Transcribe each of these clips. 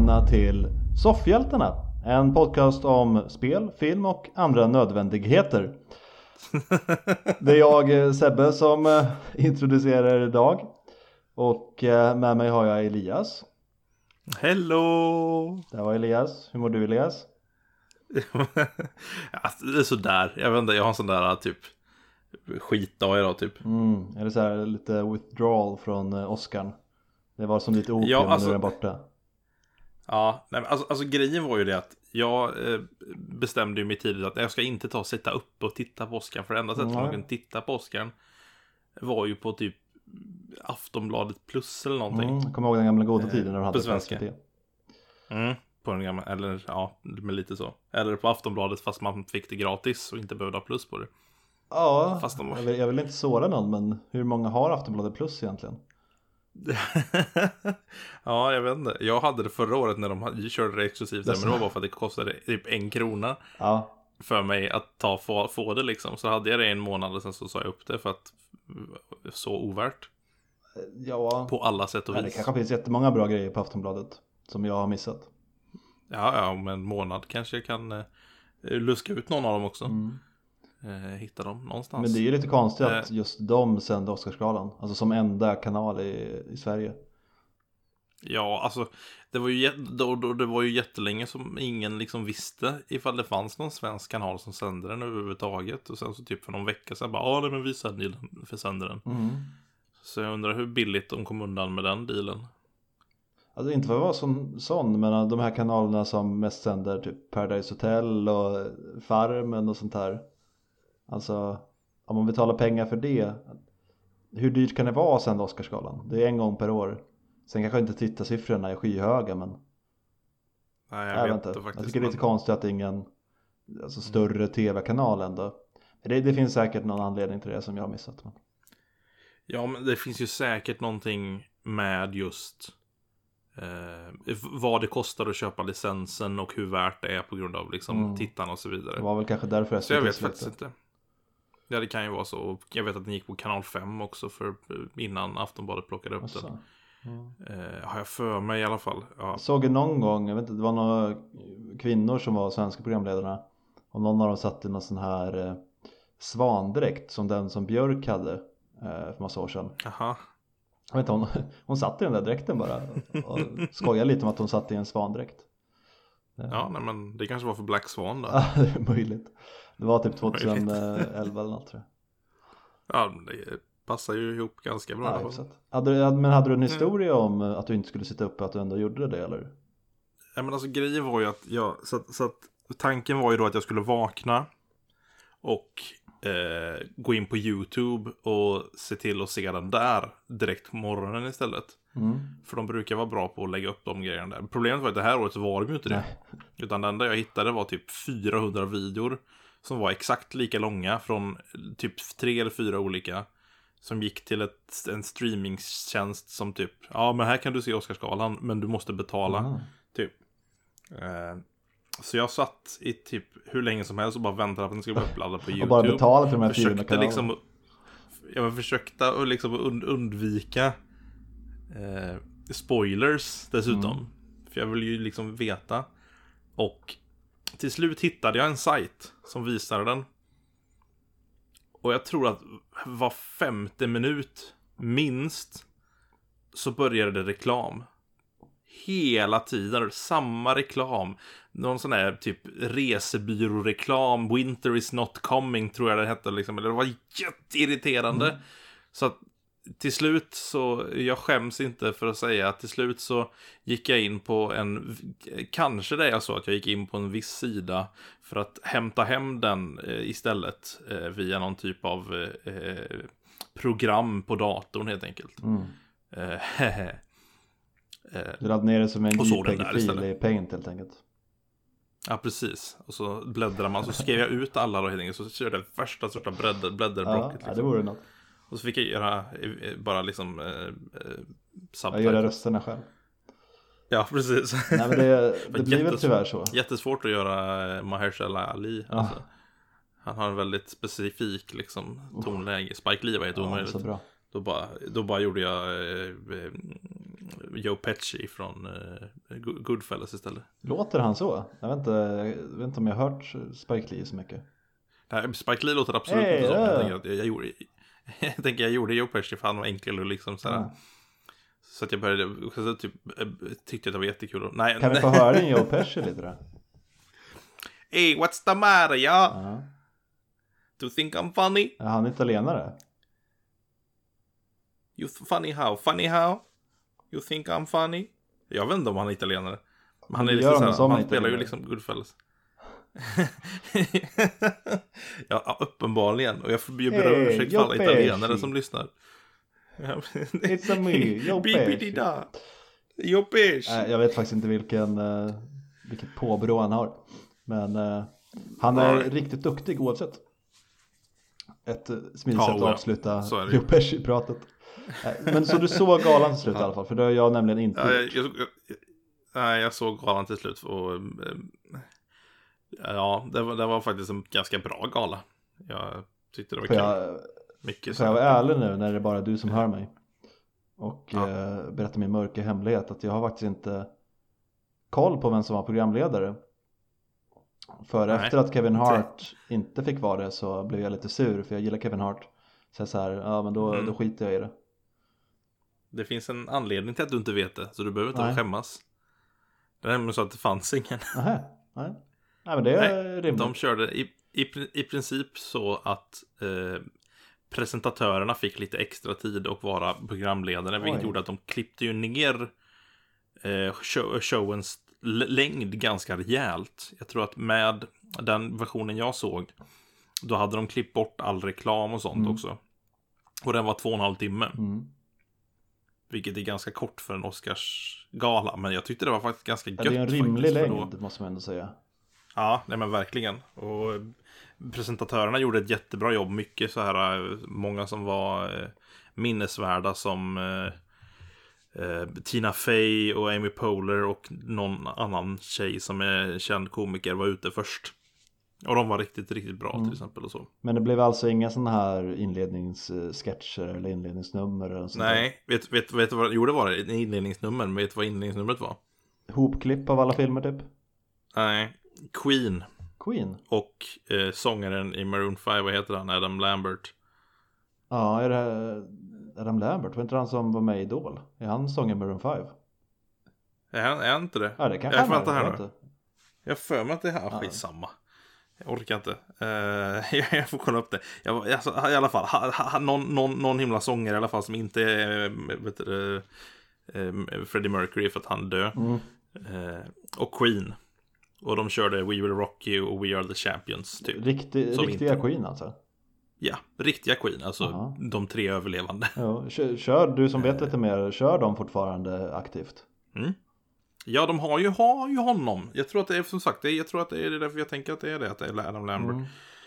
välkomna till Soffhjältarna, en podcast om spel, film och andra nödvändigheter. Det är jag, Sebbe, som introducerar idag. Och med mig har jag Elias. Hello! Det var Elias. Hur mår du, Elias? Alltså, det är sådär. Jag vet inte, jag har en sån där typ skitdag idag typ. Är det så här lite withdrawal från Oscar? Det var som lite opium, Ja, alltså, nu är den borta. Ja, nej, men alltså grejen var ju det att jag bestämde ju mig tidigt att jag ska inte ta och sätta upp och titta på Oscar. För det enda sättet man kunde titta på Oscar var ju på typ Aftonbladet Plus eller någonting. Jag kommer ihåg den gamla goda tiden när du hade på svenska. SVT. På den gamla, eller ja, med lite så. Eller på Aftonbladet fast man fick det gratis och inte behövde ha plus på det. Ja, fast jag vill inte såra någon, men hur många har Aftonbladet Plus egentligen? Ja, jag vet inte. Jag hade det förra året när de körde det exklusivt, men det var bara för att det kostade typ 1 krona för mig att få det liksom. Så hade jag det 1 månad och sen så sa jag upp det för att så ovärt. Ja, på alla sätt och vis. Det kanske finns jättemånga bra grejer på Aftonbladet som jag har missat. Ja, om en månad kanske jag kan luska ut någon av dem också. Hitta dem någonstans. Men det är ju lite konstigt att just de sände Oscarsgalan, alltså som enda kanal i Sverige. Ja, alltså det var ju jättelänge som ingen liksom visste ifall det fanns någon svensk kanal som sände den överhuvudtaget. Och sen så typ för någon vecka sedan bara, nej men vi sänder den. Så jag undrar hur billigt de kom undan med den dealen. Alltså inte för att vara sån, men de här kanalerna som mest sänder typ Paradise Hotel och Farmen och sånt här. Alltså, om man betalar pengar för det, hur dyrt kan det vara att sända Oscarsgalan? Det är 1 gång per år. Sen kanske inte tittarsiffrorna är skyhöga, men nej, jag vet inte faktiskt. Jag tycker det är lite konstigt att det är ingen större tv-kanal ändå. Det finns säkert någon anledning till det som jag har missat. Men... Ja, men det finns ju säkert någonting med just vad det kostar att köpa licensen och hur värt det är på grund av liksom tittarna och så vidare. Det var väl kanske därför så jag vet faktiskt inte. Ja, det kan ju vara så. Och jag vet att den gick på kanal 5 också innan Aftonbladet plockade upp den. Har jag för mig i alla fall. Ja. Jag såg någon gång, jag vet inte, det var några kvinnor som var svenska programledarna. Och någon av dem satt i någon sån här svandräkt som den som Björk hade för massa år sedan. Aha. Jag vet inte, hon satt i den där dräkten bara och skojade lite om att hon satt i en svandräkt. Ja, nej, men det kanske var för Black Swan då. Ja, det är möjligt. Det var typ 2011 eller något, tror jag. Ja, det passar ju ihop ganska bra. Ja, men hade du en historia om att du inte skulle sitta uppe, att du ändå gjorde det, eller? Ja, men alltså grejen var ju att så att tanken var ju då att jag skulle vakna och gå in på YouTube och se till att se den där direkt på morgonen istället. För de brukar vara bra på att lägga upp de grejerna där. Problemet var att det här året så var de ju inte det. Utan den där jag hittade var typ 400 videor som var exakt lika långa från typ 3 eller 4 olika, som gick till en streamingtjänst som typ, ja men här kan du se Oscarsgalan men du måste betala typ. Så jag satt i typ hur länge som helst och bara väntade på att den skulle bli uppladdad på YouTube. Och bara betala för de här 400 kanalerna. Liksom, jag försökte att liksom undvika spoilers dessutom. För jag vill ju liksom veta. Och till slut hittade jag en sajt som visade den. Och jag tror att var 5:e minut minst så började det reklam. Hela tiden, samma reklam. Någon sån här typ resebyrå-reklam. Winter is not coming, tror jag det hette liksom. Det var jätteirriterande. Så att till slut så, jag skäms inte för att säga att till slut så gick jag in på kanske det är så att jag gick in på en viss sida för att hämta hem den istället via någon typ av program på datorn helt enkelt. Du laddade ner det som en JPEG-fil i Paint helt enkelt. Ja, precis. Och så bläddrar man, så skrev jag ut alla då helt enkelt. Så körde jag första sorta blädderblocket. Ja, det vore något. Och så fick jag göra bara liksom jag gör rösterna själv. Ja, precis. Nej, men det blir väl tyvärr så. Jättesvårt att göra Mahershala Ali. Alltså. Han har en väldigt specifik liksom tonläge. Spike Lee var helt omöjligt. Så bra. Då bara gjorde jag Joe Pesci från Goodfellas istället. Låter han så? Jag vet inte om jag har hört Spike Lee så mycket. Nej, Spike Lee låter absolut inte så. Jag tänker att jag gjorde Joe Pesci för han var enklare och liksom sådär. Så att jag började typ, tyckte att det var jättekul. Nej, kan vi få höra din Joe Pesci lite då? Hey, what's the matter, ja? Do you think I'm funny? Är han italienare? You funny how? Funny how? You think I'm funny? Jag vet inte om han är italienare. Men han är liksom såhär, han spelar ju liksom Goodfellas. Ja, uppenbarligen. Och jag ber om ursäkt för alla italienare som lyssnar. It's a me, Joe Pesci. Joe Pesci. Jag vet faktiskt inte vilket påbrå han har. Men han är riktigt duktig oavsett. Ett smidigt sätt att avsluta Joe Pesci-pratet. Men så du såg galan till slut i alla fall. För det har jag nämligen inte jag såg galan till slut. Och ja, det var faktiskt en ganska bra gala. Jag tyckte det var kul. Mycket så jag var ärlig nu när det är bara du som hör mig. Och berättar min mörka hemlighet. Att jag har faktiskt inte koll på vem som var programledare. För efter att Kevin Hart inte fick vara det så blev jag lite sur. För jag gillar Kevin Hart. Så här, ja men då skiter jag i det. Det finns en anledning till att du inte vet det. Så du behöver inte skämmas. Det är nämligen så att det fanns ingen. Nej men det är rimligt. De körde i princip så att presentatörerna fick lite extra tid och vara programledare. Vilket gjorde att de klippte ju ner showens längd ganska rejält. Jag tror att med den versionen jag såg, då hade de klippt bort all reklam och sånt också. Och den var 2,5 timme. Vilket är ganska kort för en Oscarsgala. Men jag tyckte det var faktiskt ganska gött. Det är en rimlig längd, måste man ändå säga. Ja, nej men verkligen. Och presentatörerna gjorde ett jättebra jobb. Mycket så här, många som var minnesvärda som Tina Fey och Amy Poehler och någon annan tjej som är känd komiker var ute först. Och de var riktigt, riktigt bra till exempel och så. Men det blev alltså inga sådana här inledningssketcher eller inledningsnummer eller sånt. Nej, vet du vad? Jo, det var det, inledningsnummer. Men vet du vad inledningsnumret var? Hopklipp av alla filmer typ? Nej, Queen. Och sångaren i Maroon 5, vad heter han? Adam Lambert. Ja, är det Adam Lambert? Var inte han som var med i Idol? Är han sångaren Maroon 5? Är han inte det? Ja, det kanske han är. Jag för mig att det här skitsamma. Jag orkar inte. Jag får kolla upp det. Alltså, i alla fall, någon himla sångare i alla fall som inte är Freddie Mercury för att han dö. Och Queen. Och de körde We Will Rock You och We Are The Champions typ. Riktiga Queen alltså? Ja, riktiga Queen. Alltså de 3 överlevande. Ja, kör du som vet lite mer. Kör de fortfarande aktivt? Ja, de har ju honom. Jag tror att det är som sagt. Jag tror att det är därför jag tänker att det är det. Att det är Adam Lambert.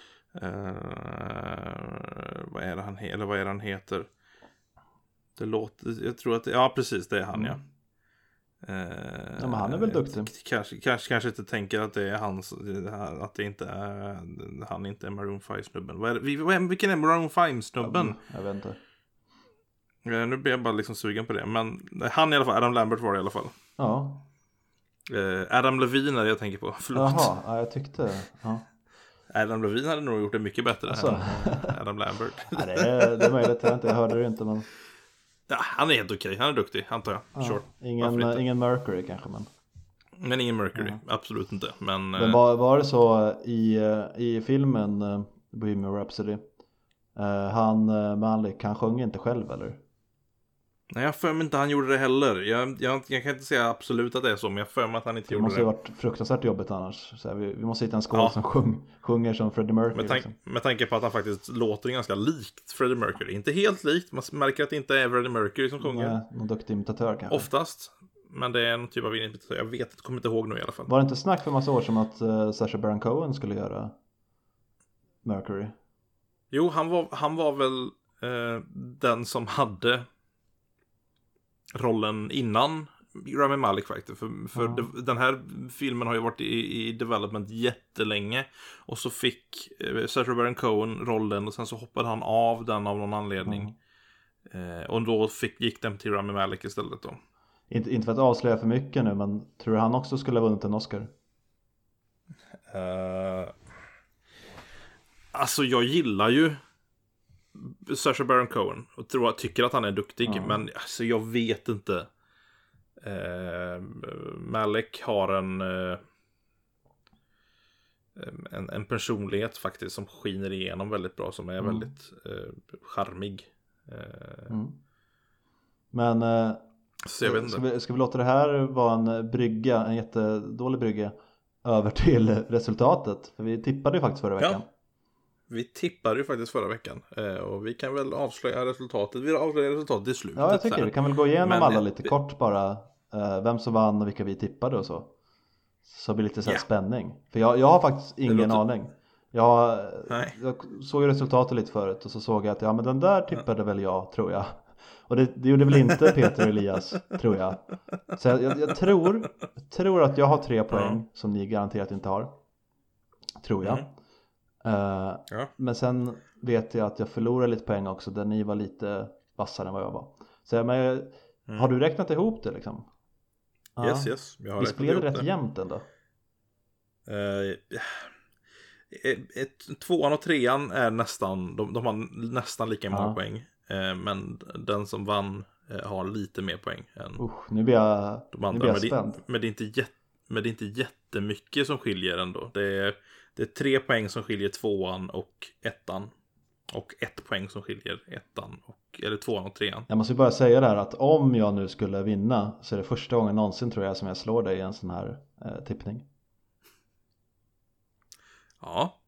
Vad är det han eller vad är det han heter? Det låter. Jag tror att ja precis det är han ja. Men han är väl duktig. Kanske inte tänker att det är hans, att det inte är han inte är Maroon 5-snubben. Vilken är Maroon 5-snubben? Jag vet inte. Nu blir jag bara liksom sugen på det. Men han i alla fall, Adam Lambert var det i alla fall. Ja. Adam Levine är det jag tänker på. Förlåt. Jaha, ja, jag tyckte. Ja. Adam Levine hade nog gjort det mycket bättre än Adam Lambert. Ja, det är möjligt, jag hörde det inte men... Ja, han är helt okej, han är duktig, antar jag. Ja, sure. Ingen Mercury kanske men ingen Mercury, absolut inte. Men var det så i filmen Bohemian Rhapsody han Malik, han sjöng inte själv eller? Nej, jag för mig inte han gjorde det heller. Jag kan inte säga absolut att det är så, men jag för mig att han inte gjorde det. Det måste ju varit fruktansvärt jobbigt annars. Så vi måste hitta en skål som sjunger som Freddie Mercury. Med tanke på att han faktiskt låter ganska likt Freddie Mercury. Inte helt likt, man märker att det inte är Freddie Mercury som sjunger. Nej, någon duktig imitatör kanske. Oftast, men det är en typ av imitatör. Jag vet inte, kommer inte ihåg nu i alla fall. Var det inte snack för massa år som att Sacha Baron Cohen skulle göra Mercury? Jo, han var väl den som hade rollen innan Rami Malek faktiskt. För den här filmen har ju varit i development jättelänge. Och så fick Sacha Baron Cohen rollen och sen så hoppade han av den av någon anledning. Och då gick den till Rami Malek istället då. Inte för att avslöja för mycket nu, men tror du han också skulle ha vunnit en Oscar? Alltså jag gillar ju Sacha Baron Cohen och tycker att han är duktig, men alltså jag vet inte. Malek har en personlighet faktiskt som skiner igenom väldigt bra, som är väldigt charmig. Men så jag vet inte. ska vi låta det här vara en jättedålig brygga över till resultatet? För vi tippade ju faktiskt förra veckan. Ja, vi tippade ju faktiskt förra veckan. Och vi kan väl avslöja resultatet. Vi avslöjar resultatet i slutet. Ja, jag tycker vi kan väl gå igenom alla lite vi... kort bara. Vem som vann och vilka vi tippade och så. Så blir det lite så här spänning. För jag har faktiskt ingen aning. Jag såg ju resultatet lite förut och så såg jag att men den där tippade väl jag, tror jag. Och det gjorde väl inte Peter Elias, tror jag. Så jag tror att jag har 3 poäng som ni garanterat inte har. Tror jag. Men sen vet jag att jag förlorar lite poäng också, där ni var lite vassare än vad jag var. Så har du räknat ihop det liksom? Yes, jag har visst blev det rätt jämnt ändå? 2:an och 3:an är nästan, de har nästan lika många poäng. Men den som vann har lite mer poäng än nu blir jag spänd. Men det är inte jättemycket som skiljer ändå. Det är 3 poäng som skiljer 2:an och 1:an. Och 1 poäng som skiljer 1:an eller 2:an och 3:an. Jag måste bara säga det här att om jag nu skulle vinna så är det första gången någonsin, tror jag, som jag slår dig i en sån här tippning. Ja,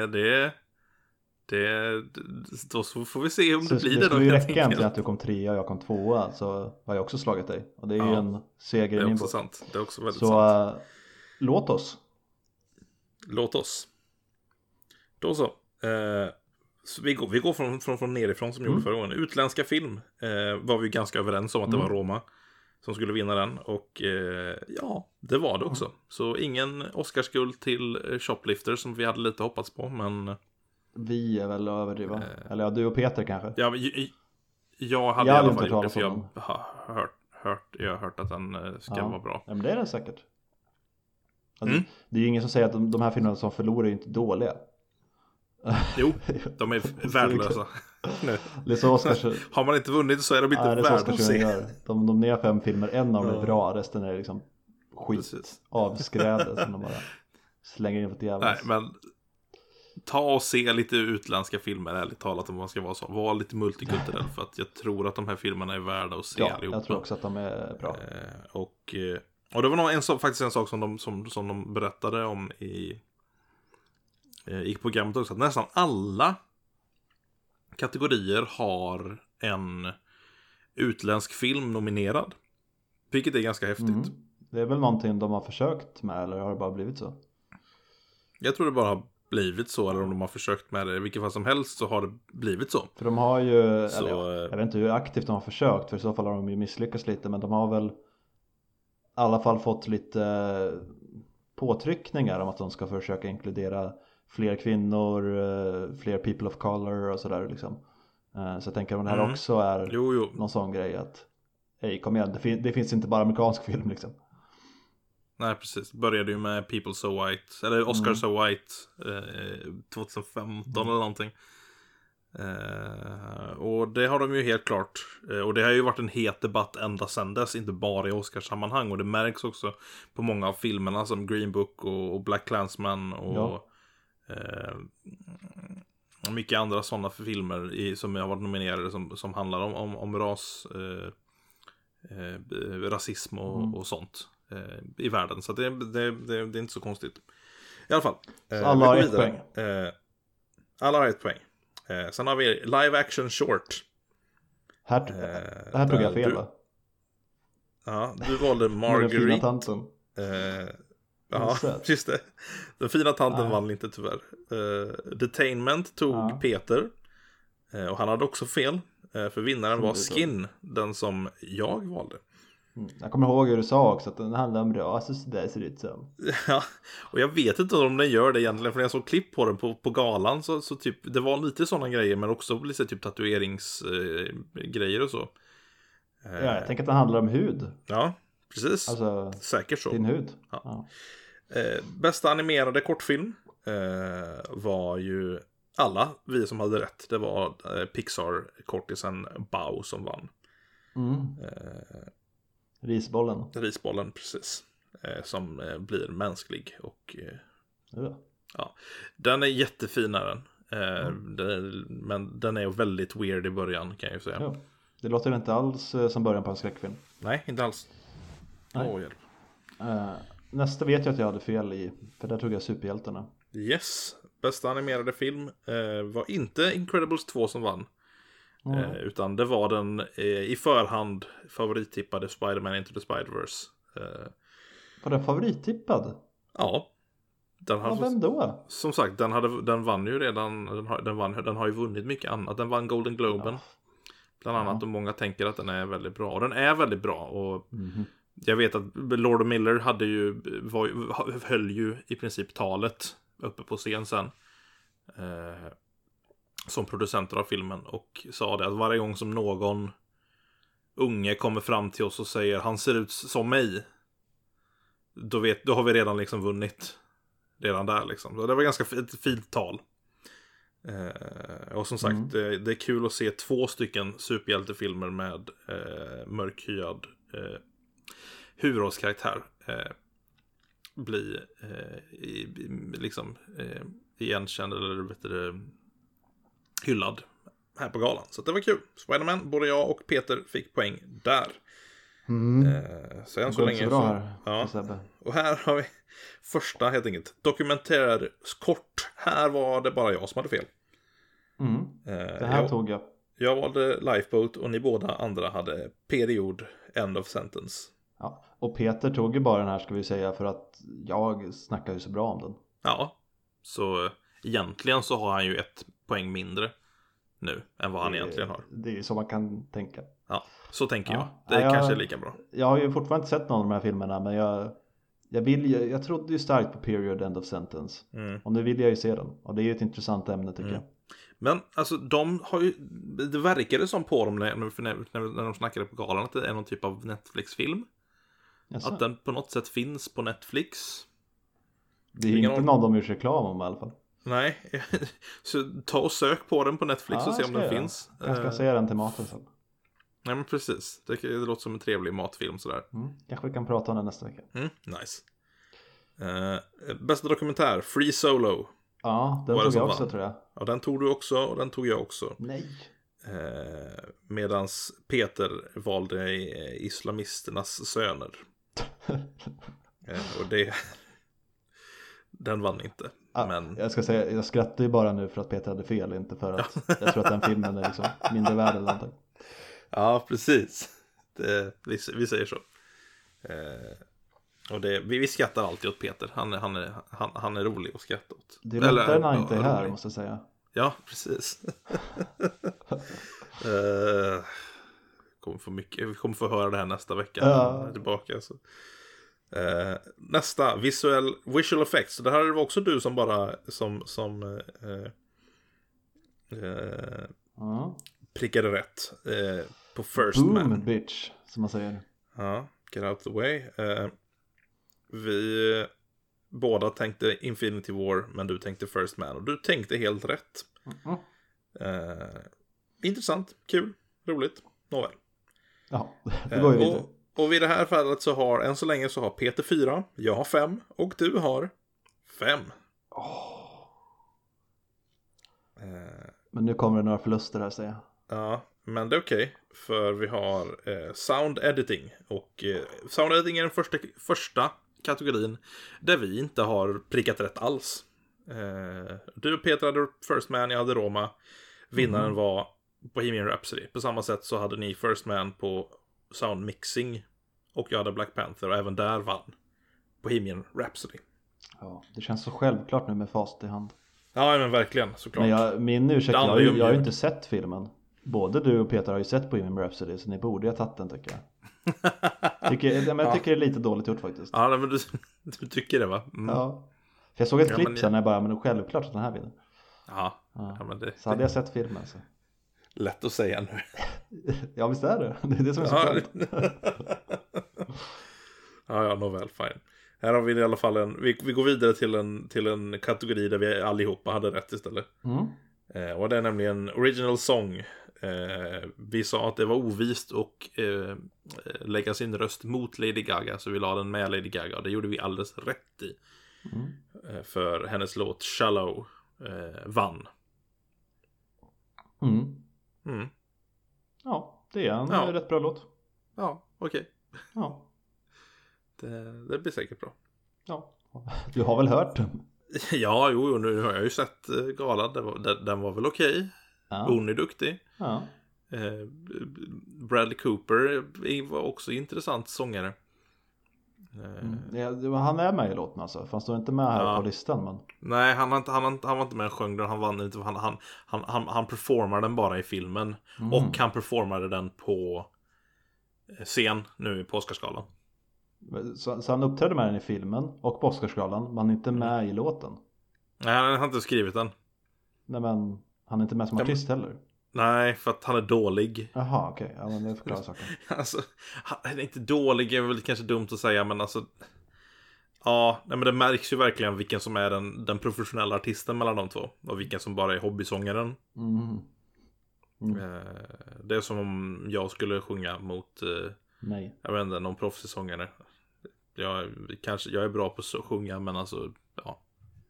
då får vi se om det blir det. Det skulle ju räcka egentligen att du kom 3 och jag kom 2, så har jag också slagit dig. Och det är ju en seger i min bok. Sant. Det är också väldigt sant. Så låt oss. Då så. Så vi går från nerifrån som gjorde förra gången. Utländska film var vi ganska överens om att det var Roma som skulle vinna den. Och det var det också. Så ingen Oscarsskuld till Shoplifter som vi hade lite hoppats på. Men vi är väl överdriva. Eller ja, du och Peter kanske. Ja, jag hade i alla fall gjort det, för jag har hört att den ska vara bra. Ja, men det är den säkert. Alltså, det är ju ingen som säger att de här filmerna som förlorar är inte dåliga. Jo, de är värdelösa. Det är så Oscars... Har man inte vunnit så är de inte värda att se. De nominerar 5 filmer, en av dem är bra, resten är liksom skit, avskräde som de bara slänger in på ett jävla. Nej, men ta och se lite utländska filmer, ärligt talat, om man ska vara så. Var lite multikulturell, för att jag tror att de här filmerna är värda att se allihopa. Jag tror också att de är bra. Och det var nog faktiskt en sak som de berättade om i programmet också, att nästan alla kategorier har en utländsk film nominerad. Vilket är ganska häftigt. Det är väl någonting de har försökt med, eller har det bara blivit så? Jag tror det bara har blivit så, eller om de har försökt med det. I vilket fall som helst så har det blivit så. För de har ju, jag vet inte hur aktivt de har försökt, för i så fall har de ju misslyckats lite, men de har väl i alla fall fått lite påtryckningar om att de ska försöka inkludera fler kvinnor, fler people of color och sådär liksom. Så jag tänker att det här också är någon sån grej att kom igen, det finns inte bara amerikansk film liksom. Nej, precis. Började ju med People So White, eller Oscar So White 2015 eller någonting. Och det har de ju helt klart. Och det har ju varit en het debatt ända sedan dess, inte bara i Oscarssammanhang. Och det märks också på många av filmerna som Green Book och Black Klansman och mycket andra sådana filmer som har varit nominerade som handlar om rasism och sånt i världen. Så det är inte så konstigt. I alla fall. Alla har 1 poäng. Alla har 1 poäng. Sen har vi live action short. Här tog jag fel, va? Ja, du valde Marguerite. Den fina tanten. Ja, just det. Den fina tanten vann inte tyvärr. Detainment tog Peter. Och han hade också fel. För vinnaren var Skin, den som jag valde. Jag kommer ihåg hur du sa också att den handlar om ras, så där ser det ut som. Ja, och jag vet inte om den gör det egentligen, för när jag såg klipp på den på galan så typ, det var lite sådana grejer, men också lite typ tatueringsgrejer och så. Ja, jag tänker att den handlar om hud. Ja, precis. Alltså, säkert så. din hud. Ja. Ja. Bästa animerade kortfilm var ju alla vi som hade rätt. Det var Pixar-kortisen Bao som vann. Risbollen. Risbollen, precis. Som blir mänsklig. Och ja, den är jättefin är den. Men den är väldigt weird i början, kan jag ju säga. Ja. Det låter inte alls som början på en skräckfilm. Nej, inte alls. Hjälp. Nästa vet jag att jag hade fel i. För där tog jag superhjältarna. Yes. Bästa animerade film var inte Incredibles 2 som vann. Utan det var den i förhand favorittippade Spider-Man Into the Spider-Verse. Var den favorittippad? Ja. Vem då? Som sagt, den vann ju redan. Den har ju vunnit mycket annat. Den vann Golden Globen. Bland annat, och många tänker att den är väldigt bra. Och den är väldigt bra. Och jag vet att Lord Miller höll ju i princip talet uppe på scen sen. Som producenter av filmen. Och sa det att varje gång som någon unge kommer fram till oss och säger han ser ut som mig, då har vi redan liksom vunnit. Redan där liksom. Så det var ganska fint tal. Och som sagt, det är kul att se 2 stycken superhjältefilmer med mörkhyad huvudrollskaraktär bli liksom igenkänd eller hyllad här på galan. Så det var kul. Spider-Man, både jag och Peter fick poäng där. Så än så länge så bra här, ja. Och här har vi första helt enkelt dokumentär kort. Här var det bara jag som hade fel. Det här tog jag. Jag valde Lifeboat och ni båda andra hade period, end of sentence. Ja, och Peter tog ju bara den här, ska vi säga, för att jag snackar ju så bra om den. Ja, så egentligen så har han ju 1 poäng mindre nu än vad han egentligen har. Det är ju så man kan tänka. Ja, så tänker jag. Det kanske är lika bra. Jag har ju fortfarande inte sett någon av de här filmerna, men jag trodde ju starkt på period, end of sentence. Och nu vill jag ju se den. Och det är ju ett intressant ämne tycker jag. Men alltså de har ju, det verkade som på dem när de snackade på galan att det är någon typ av Netflix-film. Jaså? Att den på något sätt finns på Netflix. Det är inte någon de gör reklam om i alla fall. Nej, så ta och sök på den på Netflix och se om den finns. Jag ska se den till maten sen. Nej men precis, det låter som en trevlig matfilm sådär. Kanske vi kan prata om den nästa vecka. Nice. Bästa dokumentär, Free Solo. Ja, den tog jag också tror jag. Ja, den tog du också och den tog jag också. Nej. Medans Peter valde islamisternas söner. Och den vann inte. Men... Jag ska säga, jag skrattar ju bara nu för att Peter hade fel, inte för att jag tror att den filmen är liksom mindre värd eller någonting. Ja, precis. Vi säger så. Och vi skrattar alltid åt Peter. Han är rolig att skratta åt. Det är lättare när han inte är här, rolig. Måste jag säga. Ja, precis. Vi kommer få höra det här nästa vecka. Ja. Tillbaka, så. Nästa, visual effects. Det här var också du som bara prickade rätt på First Boom, Man. Bitch, som man säger. Ja, get out the way. Vi båda tänkte Infinity War, men du tänkte First Man. Och du tänkte helt rätt. Intressant, kul, roligt. Nåväl. Ja, det går ju vidare. Och vid det här fallet så har, än så länge så har Peter 4, jag har 5 och du har 5. Men nu kommer det några förluster här, säger jag. Ja, men det är okej. För vi har sound editing. Och sound editing är den första kategorin där vi inte har prickat rätt alls. Du och Peter hade First Man, jag hade Roma. Vinnaren var Bohemian Rhapsody. På samma sätt så hade ni First Man på sound mixing. Och jag hade Black Panther och även där vann Bohemian Rhapsody. Ja, det känns så självklart nu med fast i hand. Ja, men verkligen, såklart. Men min ursäkt, jag har ju inte sett filmen. Både du och Peter har ju sett Bohemian Rhapsody, så ni borde ju ha tagit den, tycker jag. Jag tycker det är lite dåligt gjort faktiskt. Ja, men du tycker det, va? Ja. För jag såg ett klipp sen när jag bara, men självklart att den här vinner. Ja, men det... Så hade jag sett filmen så. Lätt att säga nu. Ja, visst är det. Det är det som är så skönt. Ja, nåväl, fine. Här har vi i alla fall vi går vidare till en kategori där vi allihopa hade rätt istället. Och det är nämligen original song. Vi sa att det var ovist och lägga sin röst mot Lady Gaga, så vi la den med Lady Gaga. Det gjorde vi alldeles rätt i. För hennes låt Shallow vann. Ja, det är en rätt bra låt. Ja, okej. Ja. Det blir säkert bra. Ja, du har väl hört den? Ja, jo, nu har jag ju sett galan. Den var väl okej. Ja. Hon är duktig. Ja. Bradley Cooper var också intressant sångare. Han är med i låten alltså. Fast står inte med här på listan. Men... Nej, han var inte med och sjöng den. Han vann inte. Han performade den bara i filmen. Och han performade den på scen nu på Oscarsgalan. Så han uppträdde med den i filmen och på Oscarsgalan, men inte med i låten. Nej, han har inte skrivit den. Nej, men han är inte med som artist heller. Nej, för att han är dålig. Jaha, okej. Ja, men det förklarar saken. Alltså, han är inte dålig, är väl kanske dumt att säga, men alltså... Ja, nej, men det märks ju verkligen vilken som är den professionella artisten mellan de två. Och vilken som bara är hobbysångaren. Det är som om jag skulle sjunga mot... Nej. Jag vet inte, någon proffsig sångare. Jag är bra på att sjunga, men alltså, ja.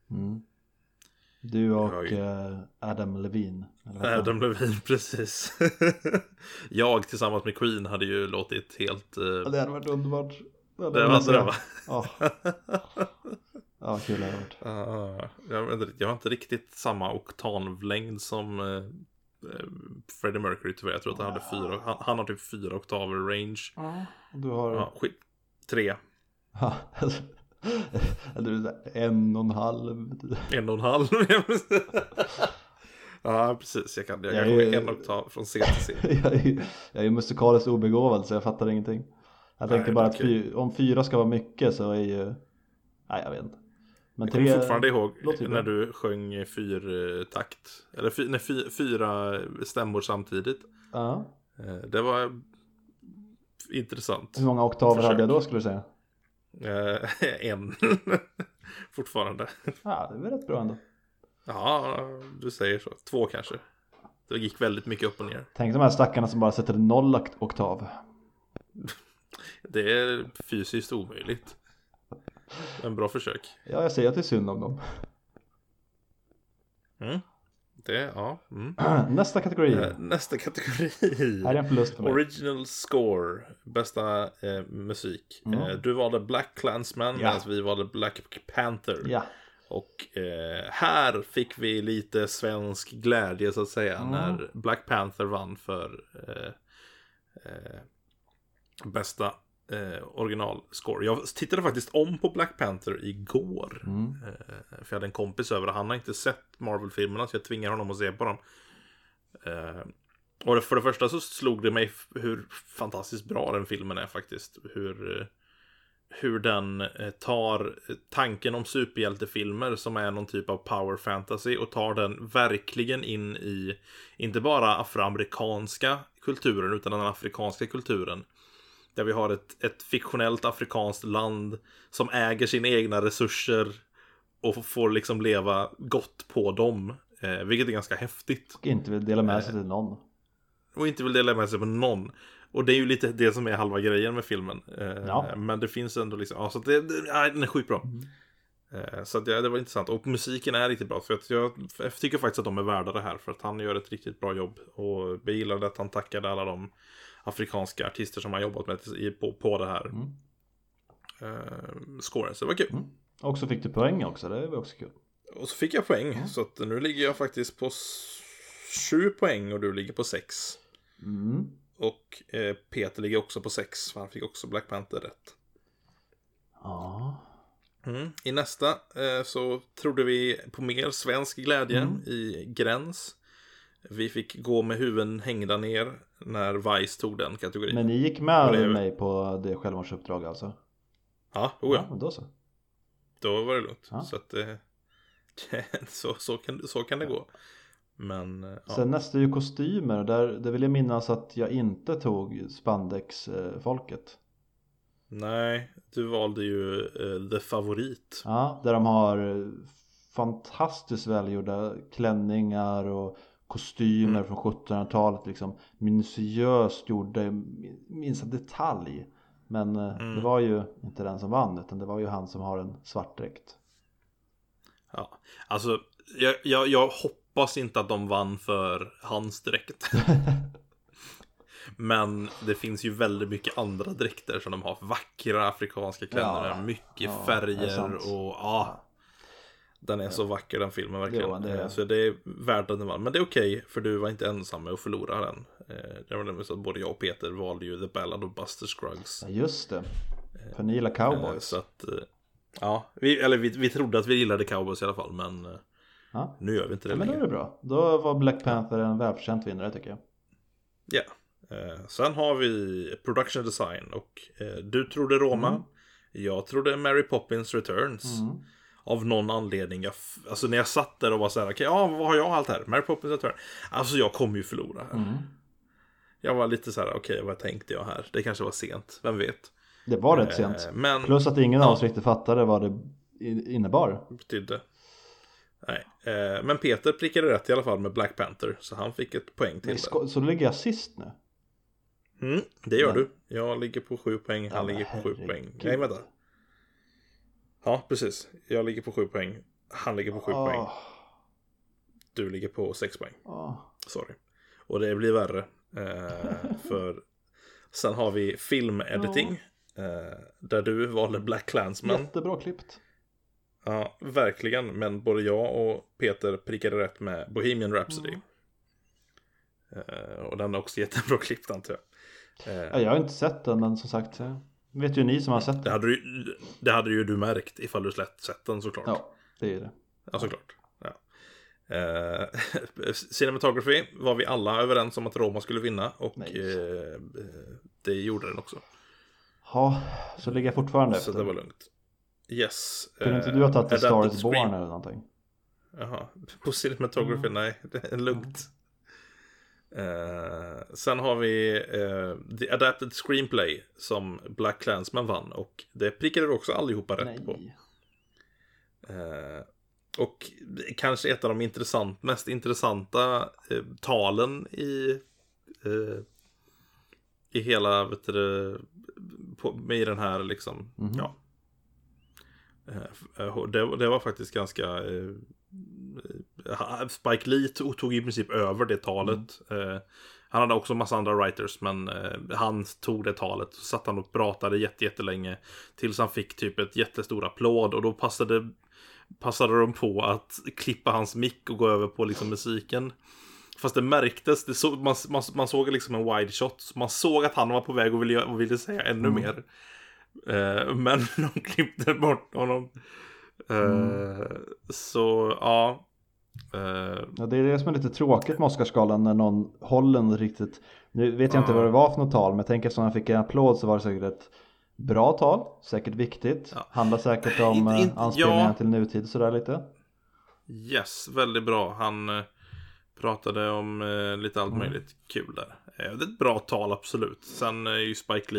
Du och Adam Levine. Adam Levine, precis. Jag tillsammans med Queen hade ju låtit helt... Det hade varit underbart. Det var det, va? Ja, kul det hade varit. Jag har inte riktigt samma oktavlängd som Freddie Mercury, tyvärr. Jag tror att han hade han har typ 4 oktaver range. Du har... 3. Eller 1,5. 1,5. Ja, precis. Jag kan en oktav från C till C. Jag är musikaliskt obegåvad, så jag fattar ingenting. Jag tänker bara att om 4 ska vara mycket så är ju... Nej, jag vet inte. Men jag kommer fortfarande ihåg när du sjöng 4-takt. Eller 4 stämmor samtidigt. Ja. Det var intressant. Hur många oktaver hade jag då, skulle du säga? En. Fortfarande. Ja, det är väl rätt bra ändå. Ja, du säger så. 2 kanske. Det gick väldigt mycket upp och ner. Tänk de här stackarna som bara sätter 0 oktav. Det är fysiskt omöjligt. En bra försök. Ja, jag säger att det är synd om dem. Nästa kategori. Här är en förlust för mig. Original score. Bästa musik. Du valde Black Klansman, medan vi valde Black Panther. Ja. Och här fick vi lite svensk glädje, så att säga, när Black Panther vann för bästa originalscore. Jag tittade faktiskt om på Black Panther igår. För jag hade en kompis över, och han har inte sett Marvel-filmerna, så jag tvingar honom att se på dem. Och för det första så slog det mig hur fantastiskt bra den filmen är faktiskt. Hur den tar tanken om superhjältefilmer, som är någon typ av power fantasy, och tar den verkligen in i inte bara afroamerikanska kulturen, utan den afrikanska kulturen. Där vi har ett fiktionellt afrikanskt land som äger sina egna resurser och får liksom leva gott på dem. Vilket är ganska häftigt. Och inte vill dela med sig till någon. Och inte vill dela med sig med någon. Och det är ju lite det som är halva grejen med filmen. Men det finns ändå liksom... Ja, så den är sjukt bra. Så det var intressant. Och musiken är riktigt bra. För att jag tycker faktiskt att de är värda det här. För att han gör ett riktigt bra jobb. Och jag gillade att han tackade alla de afrikanska artister som har jobbat med på det här scoren. Så det var kul. Och så fick du poäng också, det var också kul. Och så fick jag poäng. Så att nu ligger jag faktiskt på 7 poäng och du ligger på 6. Och Peter ligger också på 6, för han fick också Black Panther rätt. Ja. I nästa så trodde vi på mer svensk glädje i Gräns. Vi fick gå med huvuden hängda ner när Vice tog den kategorin. Men ni gick med mig på det självmordsuppdrag alltså? Ja, ja, då så. Då var det lugnt. Så att så kan det gå. Men ja. Sen nästa är ju kostymer. Där vill jag minnas att jag inte tog spandex-folket. Nej, du valde ju The Favorit. Ja, där de har fantastiskt välgjorda klänningar och kostymer från 1700-talet liksom. Minutiöst gjorda i minsta detalj. Men det var ju inte den som vann, utan det var ju han som har en svart dräkt. Ja, alltså jag hoppas inte att de vann för hans dräkt. Men det finns ju väldigt mycket andra dräkter som de har. Vackra afrikanska klänningar, mycket färger och den är så vacker den filmen verkligen. Jo, så det är värt att den vann. Men det är okej, för du var inte ensam med att förlora den. Det var nämligen så att både jag och Peter valde ju The Ballad of Buster Scruggs. Ja, just det. För ni gillar cowboys. Så att, ja, vi trodde att vi gillade cowboys i alla fall. Men nu gör vi inte det men då är det bra. Då var Black Panther en välförtjänt vinnare, tycker jag. Ja. Sen har vi Production Design. Och du trodde Roma. Jag trodde Mary Poppins Returns. Av någon anledning. Alltså när jag satt där och var så här, okej, vad har jag allt här? Mary Poppins Return. Alltså jag kommer ju förlora här. Jag var lite så här, okej, vad tänkte jag här? Det kanske var sent, vem vet. Det var rätt sent. Men, plus att ingen av oss riktigt fattade vad det innebar. Betydde. Nej. Men Peter prickade rätt i alla fall med Black Panther. Så han fick ett poäng till. Så då ligger jag sist nu? Det gör du. Jag ligger på 7 poäng, han ligger på 7 poäng. Nej, vänta. Ja, precis. Jag ligger på 7 poäng. Han ligger på 7 poäng. Du ligger på 6 poäng. Sorry. Och det blir värre. För sen har vi filmediting. Där du valde Black Klansman. Jättebra klippt. Ja, verkligen. Men både jag och Peter prickade rätt med Bohemian Rhapsody. Och den är också jättebra klippt, antar jag. Jag har inte sett den, men som sagt, vet ju ni som har sett den. Det hade ju du märkt ifall du sett den, såklart. Ja, det är det. Ja, såklart. Ja. Cinematography var vi alla överens om att Roma skulle vinna. Och det gjorde den också. Ja, så ligger jag fortfarande efter. Så det var lugnt. Yes. Kunde inte du ha tagit The Star is Born eller någonting? Jaha, på cinematography, nej, det är lugnt. Sen har vi The Adapted Screenplay som Black Klansman vann. Och det prickade vi också allihopa rätt på. Och kanske ett av de mest intressanta talen i hela, med den här liksom, ja. Det var faktiskt ganska Spike Lee tog i princip över det talet. Han hade också massa andra writers, men han tog det talet. Så satt han och pratade jättelänge tills han fick typ ett jättestor applåd. Och då passade de på att klippa hans mick och gå över på liksom musiken. Fast det märktes, man såg liksom en wide shot. Så man såg att han var på väg och ville säga ännu mer. Men de klippte bort honom. Så ja. Ja, det är det som är lite tråkigt med Oscarsgalan, när någon håller en riktigt. Nu vet jag inte vad det var för något tal, men jag tänker att om han fick en applåd så var det säkert ett bra tal, säkert viktigt. Handlar säkert om anspelningar till nutid sådär lite. Yes, väldigt bra. Han pratade om lite allt möjligt kul där. Det är ett bra tal, absolut. Sen är ju Spike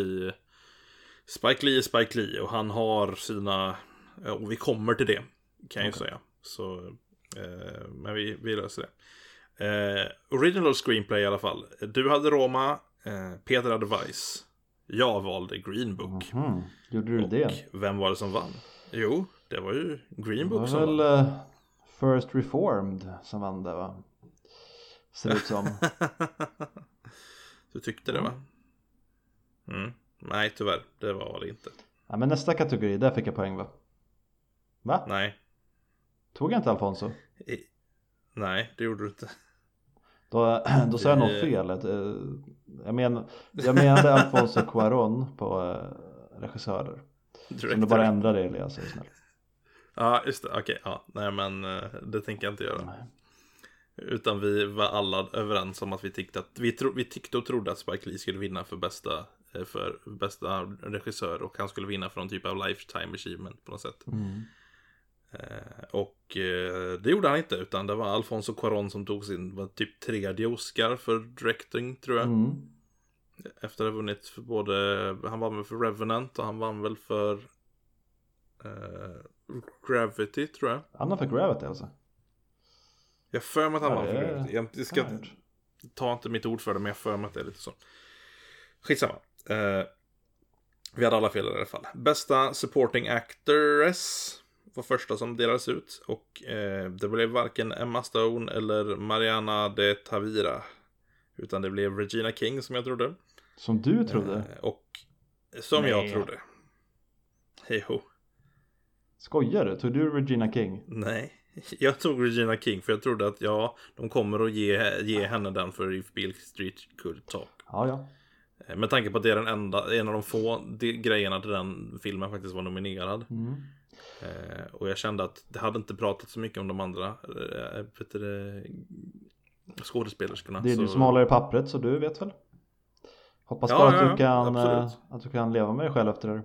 Lee och han har sina, och vi kommer till det, kan jag ju säga. Så men vi löser det. Original screenplay i alla fall. Du hade Roma, Peter hade Vice. Jag valde Green Book. Gjorde du det? Och vem var det som vann? Jo, det var ju Green Book som vann. Det var väl First Reformed som vann det, va? Ser ut som. Du tyckte det, va? Nej, tyvärr. Det var det inte. Ja, men nästa kategori, där fick jag poäng, va? Va? Nej. Tog jag inte Alfonso? Nej, det gjorde du inte. Då sa jag nog fel. Jag menade Alfonso Cuarón på regissörer. Som du bara ändrar det, Elias, är snäll. Ja, just det. Okej, ja. Nej, men det tänker jag inte göra. Nej. Utan vi var alla överens om att vi tyckte att vi tyckte och trodde att Spike Lee skulle vinna för bästa regissör, och han skulle vinna för någon typ av lifetime achievement på något sätt. Det gjorde han inte, utan det var Alfonso Cuarón som tog sin typ 3:e Oscar för directing, tror jag. Efter att ha vunnit för han vann väl för Revenant och han vann väl för Gravity, tror jag. Han har för Gravity alltså? Jag för mig att han vann för Gravity. Jag ska ta inte mitt ord för det, men jag för mig att det är lite så. Skitsamma. Vi hade alla fel i alla fall. Bästa supporting actress var första som delades ut. Och det blev varken Emma Stone eller Mariana de Tavira. Utan det blev Regina King, som jag trodde. Som du trodde? Och som jag trodde. Hej ho. Skojar du? Tog du Regina King? Nej, jag tog Regina King för jag trodde att de kommer att ge henne den för If Beale Street Could Talk. Ja. Med tanke på att det är en av de få grejerna till den filmen faktiskt var nominerad. Och jag kände att det hade inte pratat så mycket om de andra skådespelerskorna. Det är du som håller i pappret, så du vet väl. Hoppas bara att du kan leva med dig själv efter det.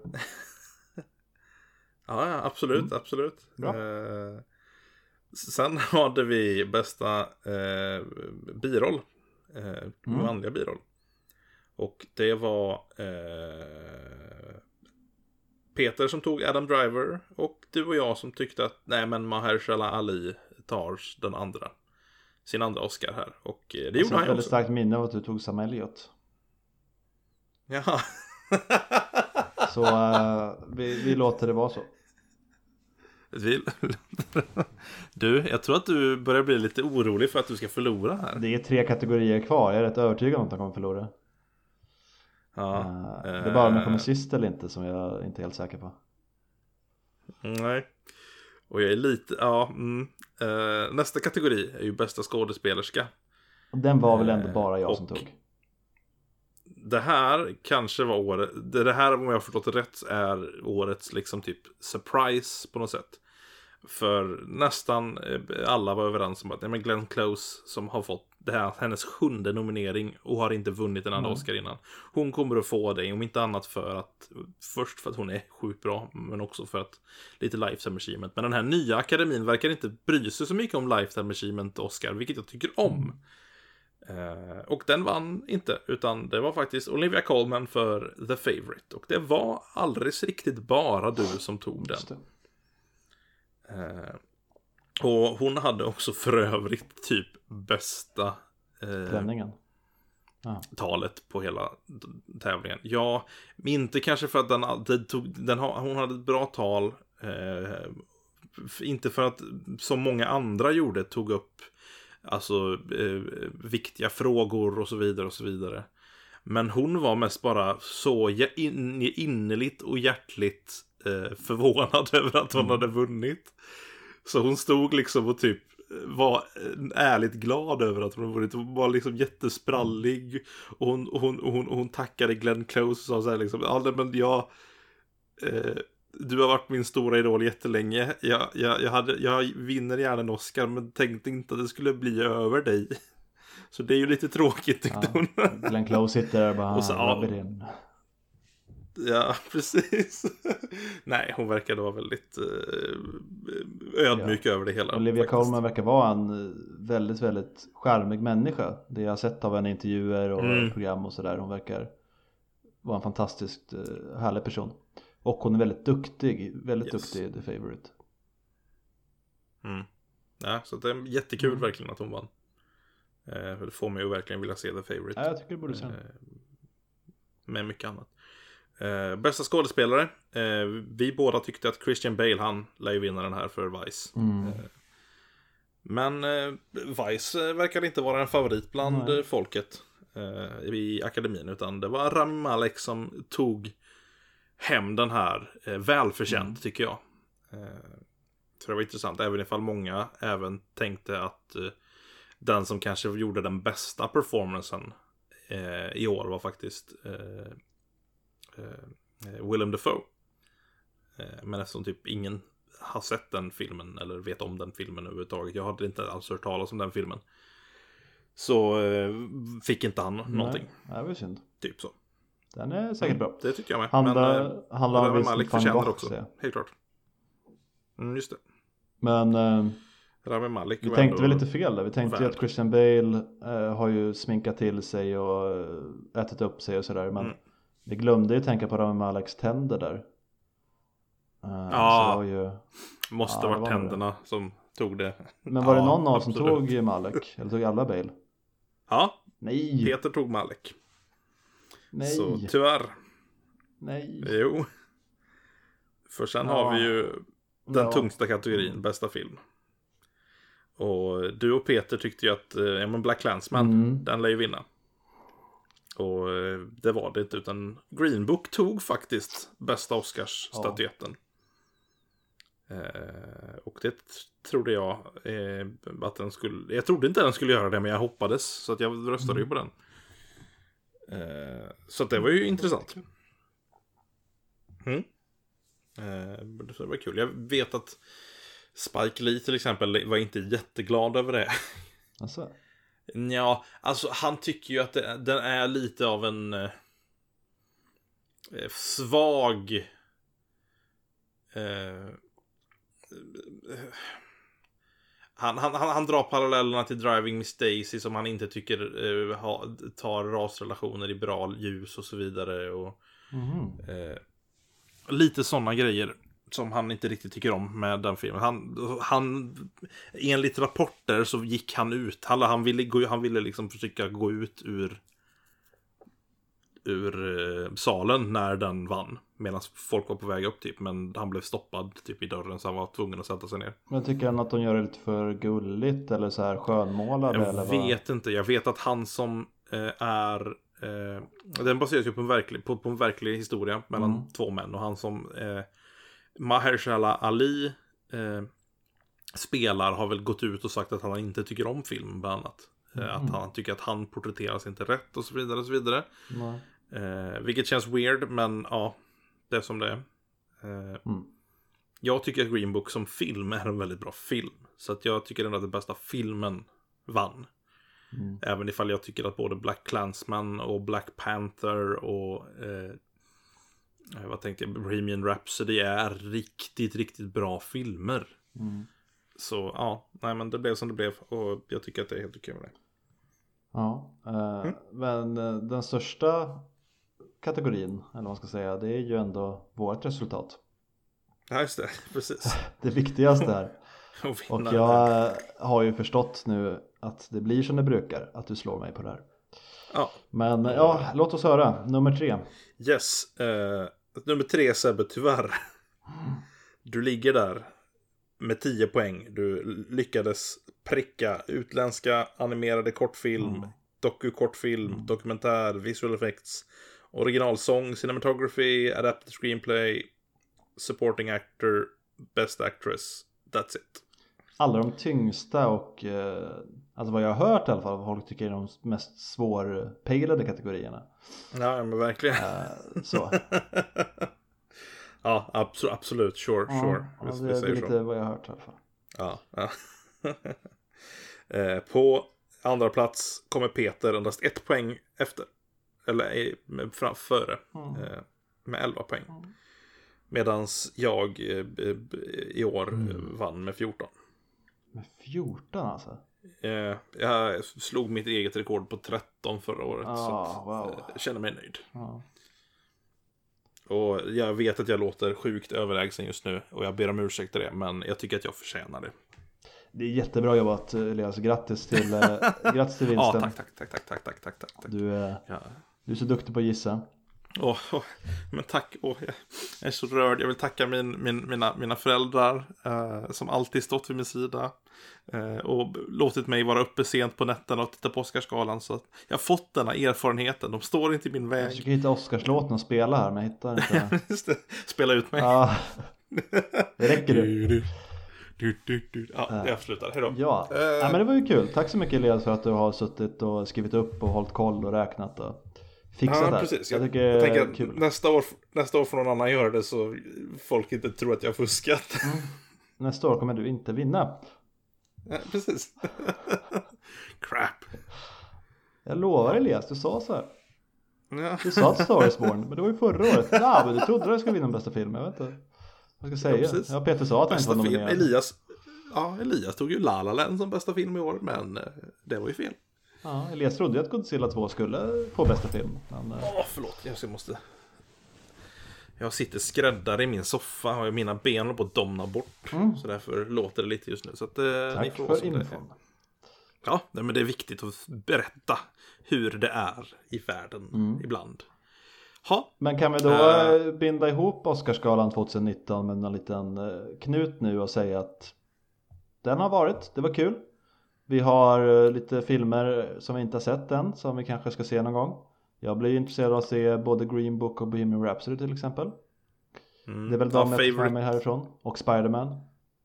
Ja, absolut. Bra. Sen hade vi bästa biroll, manliga biroll. Och det var Peter som tog Adam Driver, och du och jag som tyckte att Mahershala Ali tar sin andra Oscar här. Och det gjorde han ju också. Jag väldigt starkt minne av att du tog Sam Elliott. Jaha. Så vi låter det vara så. Du, jag tror att du börjar bli lite orolig för att du ska förlora här. Det är 3 kategorier kvar. Jag är rätt övertygad om att han kommer förlora. Det är bara om jag kommer sist eller inte som jag inte är helt säker på. Nej. Och jag är lite nästa kategori är ju bästa skådespelerska. Den var väl ändå bara jag som tog. Det här kanske var det här, om jag har förstått det rätt, är årets liksom typ surprise på något sätt. För nästan alla var överens om att Glenn Close, som har fått det här, hennes 7:e nominering och har inte vunnit en andra Oscar innan. Hon kommer att få det, om inte annat först för att hon är sjukt bra, men också för att lite lifetime achievement. Men den här nya akademin verkar inte bry sig så mycket om lifetime achievement Oscar, vilket jag tycker om. Och den vann inte, utan det var faktiskt Olivia Colman för The Favourite. Och det var aldrig riktigt bara du som tog den. Och hon hade också för övrigt typ bästa talet på hela tävlingen. Ja, inte kanske för att hon hade ett bra tal, inte för att som många andra gjorde tog upp viktiga frågor och så vidare och så vidare. Men hon var mest bara så innerligt och hjärtligt förvånad över att hon hade vunnit. Så hon stod liksom och typ var ärligt glad över att hon vunnit. Hon var liksom jättesprallig. Och hon tackade Glenn Close och sa så här liksom: du har varit min stora idol jättelänge. Jag vinner gärna en Oscar, men tänkte inte att det skulle bli över dig. Så det är ju lite tråkigt, tyckte hon. Glenn Close sitter där och bara, och så, ja, precis. Nej, hon verkade vara väldigt ödmjuk över det hela. Olivia Colman verkar vara en väldigt, väldigt charmig människa. Det jag har sett av henne i intervjuer och program och sådär. Hon verkar vara en fantastiskt härlig person. Och hon är väldigt duktig. Väldigt duktig i The Favourite. Ja, så det är jättekul verkligen att hon vann. För det får mig ju verkligen vilja se The Favourite. Ja, jag tycker det borde se. Med mycket annat. Bästa skådespelare. Vi båda tyckte att Christian Bale, han lär ju vinna den här för Vice. Men Vice verkar inte vara en favorit bland folket i akademin, utan det var Rami Malek som tog hem den här välförtjänt, tycker jag. Så det var intressant, även ifall många även tänkte att den som kanske gjorde den bästa performancen i år var faktiskt Willem Dafoe. Men eftersom typ ingen har sett den filmen eller vet om den filmen överhuvudtaget, jag hade inte alls hört talas om den filmen, så fick inte han någonting. Nej, det var synd. Typ så. Den är säkert bra. Det tycker jag med. Handlar om Malik Vincent van förtjänar Gogh också, helt klart. Just det. Men Rami Malek vi var tänkte ändå väl lite fel där. Vi tänkte ju att Christian Bale har ju sminkat till sig och ätit upp sig och sådär. Men vi glömde ju tänka på Rami Maleks tänder där. Så det var ju... Måste vara tänderna som tog det. Men var det någon av som tog Malek? Eller tog alla Bale? Ja. Nej. Peter tog Malek. Nej. Så tyvärr. Nej. Jo. För sen har vi ju den tungsta kategorin, bästa film. Och du och Peter tyckte ju att Black Clansman, den lär ju vinna. Och det var det inte, utan Green Book tog faktiskt bästa Oscars-statyetten. Och det trodde jag att den skulle... Jag trodde inte den skulle göra det, men jag hoppades. Så att jag röstade ju på den. Så att det var ju intressant. Det var kul. Jag vet att Spike Lee till exempel var inte jätteglad över det. Alltså. Ja, alltså han tycker ju att den är lite av en svag han drar parallellerna till Driving Miss Daisy som han inte tycker tar rasrelationer i bra ljus och så vidare och lite sådana grejer som han inte riktigt tycker om med den filmen. Han enligt rapporter så gick han ut. Han ville liksom försöka gå ut ur salen när den vann. Medan folk var på väg upp typ. Men han blev stoppad typ i dörren så han var tvungen att sätta sig ner. Men tycker han att de gör det lite för gulligt eller så här skönmålade? Jag vet inte. Jag vet att han som den baseras ju på en verklig historia mellan två män. Och han som Mahershala Ali spelar har väl gått ut och sagt att han inte tycker om film bland annat. Att han tycker att han porträtteras inte rätt och så vidare och så vidare. Vilket känns weird, men ja, det är som det är. Jag tycker att Green Book som film är en väldigt bra film. Så att jag tycker ändå att den bästa filmen vann. Även ifall jag tycker att både Black Clansman och Black Panther och vad tänkte jag, Bohemian Rhapsody är riktigt, riktigt bra filmer. Så ja, nej men det blev som det blev. Och jag tycker att det är helt okej med det. Ja, men den största kategorin, eller vad man ska säga, det är ju ändå vårt resultat. Ja, just det, precis. Det viktigaste här. Och jag har ju förstått nu att det blir som det brukar, att du slår mig på det här. Ja. Men ja, låt oss höra. Nummer 3. Yes, nummer 3 Sebbe, tyvärr. Du ligger där med 10 poäng. Du lyckades pricka utländska animerade kortfilm, doku-kortfilm, dokumentär, visual effects, originalsång, cinematography, adapted screenplay, supporting actor, best actress. That's it. Alla de tyngsta och alltså vad jag har hört i alla fall, vad folk tycker är de mest svårpejlade kategorierna. Ja, men verkligen. Så. Ja, absolut, sure. Ja, det är lite vad jag har hört i alla fall. Ja. På andra plats kommer Peter endast 1 poäng efter. Eller före. Med 11 poäng. Medans jag i år vann med 14. Med 14 alltså? Jag slog mitt eget rekord på 13 förra året. Så wow. Jag känner mig nöjd. Och jag vet att jag låter sjukt överlägsen just nu. Och jag ber om ursäkt till det. Men jag tycker att jag förtjänar det. Det är jättebra jobbat, Elias. Grattis till vinsten. Ja, tack. Du är så duktig på att gissa. Men tack, jag är så rörd. Jag vill tacka mina föräldrar som alltid stått vid min sida och låtit mig vara uppe sent på nätterna och titta på Oscarsgalan. Så att jag har fått denna erfarenheten. De står inte i min väg. Jag försöker hitta Oscarslåten och spela här, men jag hittar inte. Just det. Spela ut mig. Ja. Det räcker du. Ja, jag slutar. Hejdå. Ja, men det var ju kul. Tack så mycket Elias för att du har suttit och skrivit upp och hållit koll och räknat och fixat det. Precis. Jag tycker jag tänker att kul. nästa år får någon annan göra det så folk inte tror att jag har fuskat. Nästa år kommer du inte vinna. Ja, precis. Crap. Jag lovar Elias, du sa så här. Ja. Du sa att Star is Born, men det var ju förra året. Ja, men du trodde att jag skulle vinna bästa film, jag vet inte. Vad ska jag säga? Ja, Peter sa att han inte var nominerad. Ja, Elias tog ju La La Land som bästa film i år, men det var ju fel. Ja, Elias trodde ju att Godzilla 2 skulle få bästa film. Men, Förlåt, jag sitter skräddare i min soffa och mina ben håller på att domna bort. Så därför låter det lite just nu. Så att, tack ni får för som det är. infon. Ja, men det är viktigt att berätta hur det är i världen ibland. Ha. Men kan vi då binda ihop Oscarsgalan 2019 med en liten knut nu och säga att den har varit, det var kul. Vi har lite filmer som vi inte har sett än, som vi kanske ska se någon gång. Jag blir intresserad av att se både Green Book och Bohemian Rhapsody till exempel. Det är väl de jag tar med mig härifrån. Och Spider-Man.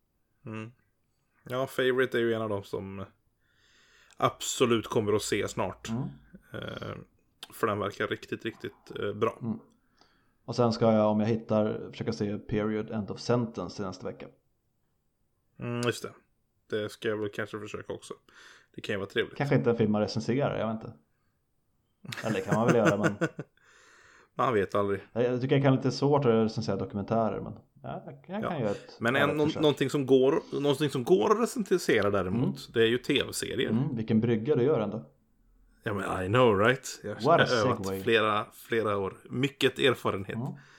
Ja, Favorite är ju en av dem som absolut kommer att se snart. För den verkar riktigt, riktigt bra. Och sen ska jag, om jag hittar, försöka se Period End of Sentence till nästa vecka. Just det. Det ska jag väl kanske försöka också. Det kan ju vara trevligt. Kanske inte en film man recenserar, jag vet inte. Eller det kan man väl göra, men man vet aldrig. jag tycker jag kan lite svårt att recensera dokumentärer, men jag kan göra ett. Men någonting som går att recensera däremot, det är ju tv-serier. Vilken brygga du gör ändå. Ja, men I know, right? Jag har övat flera år. Mycket erfarenhet.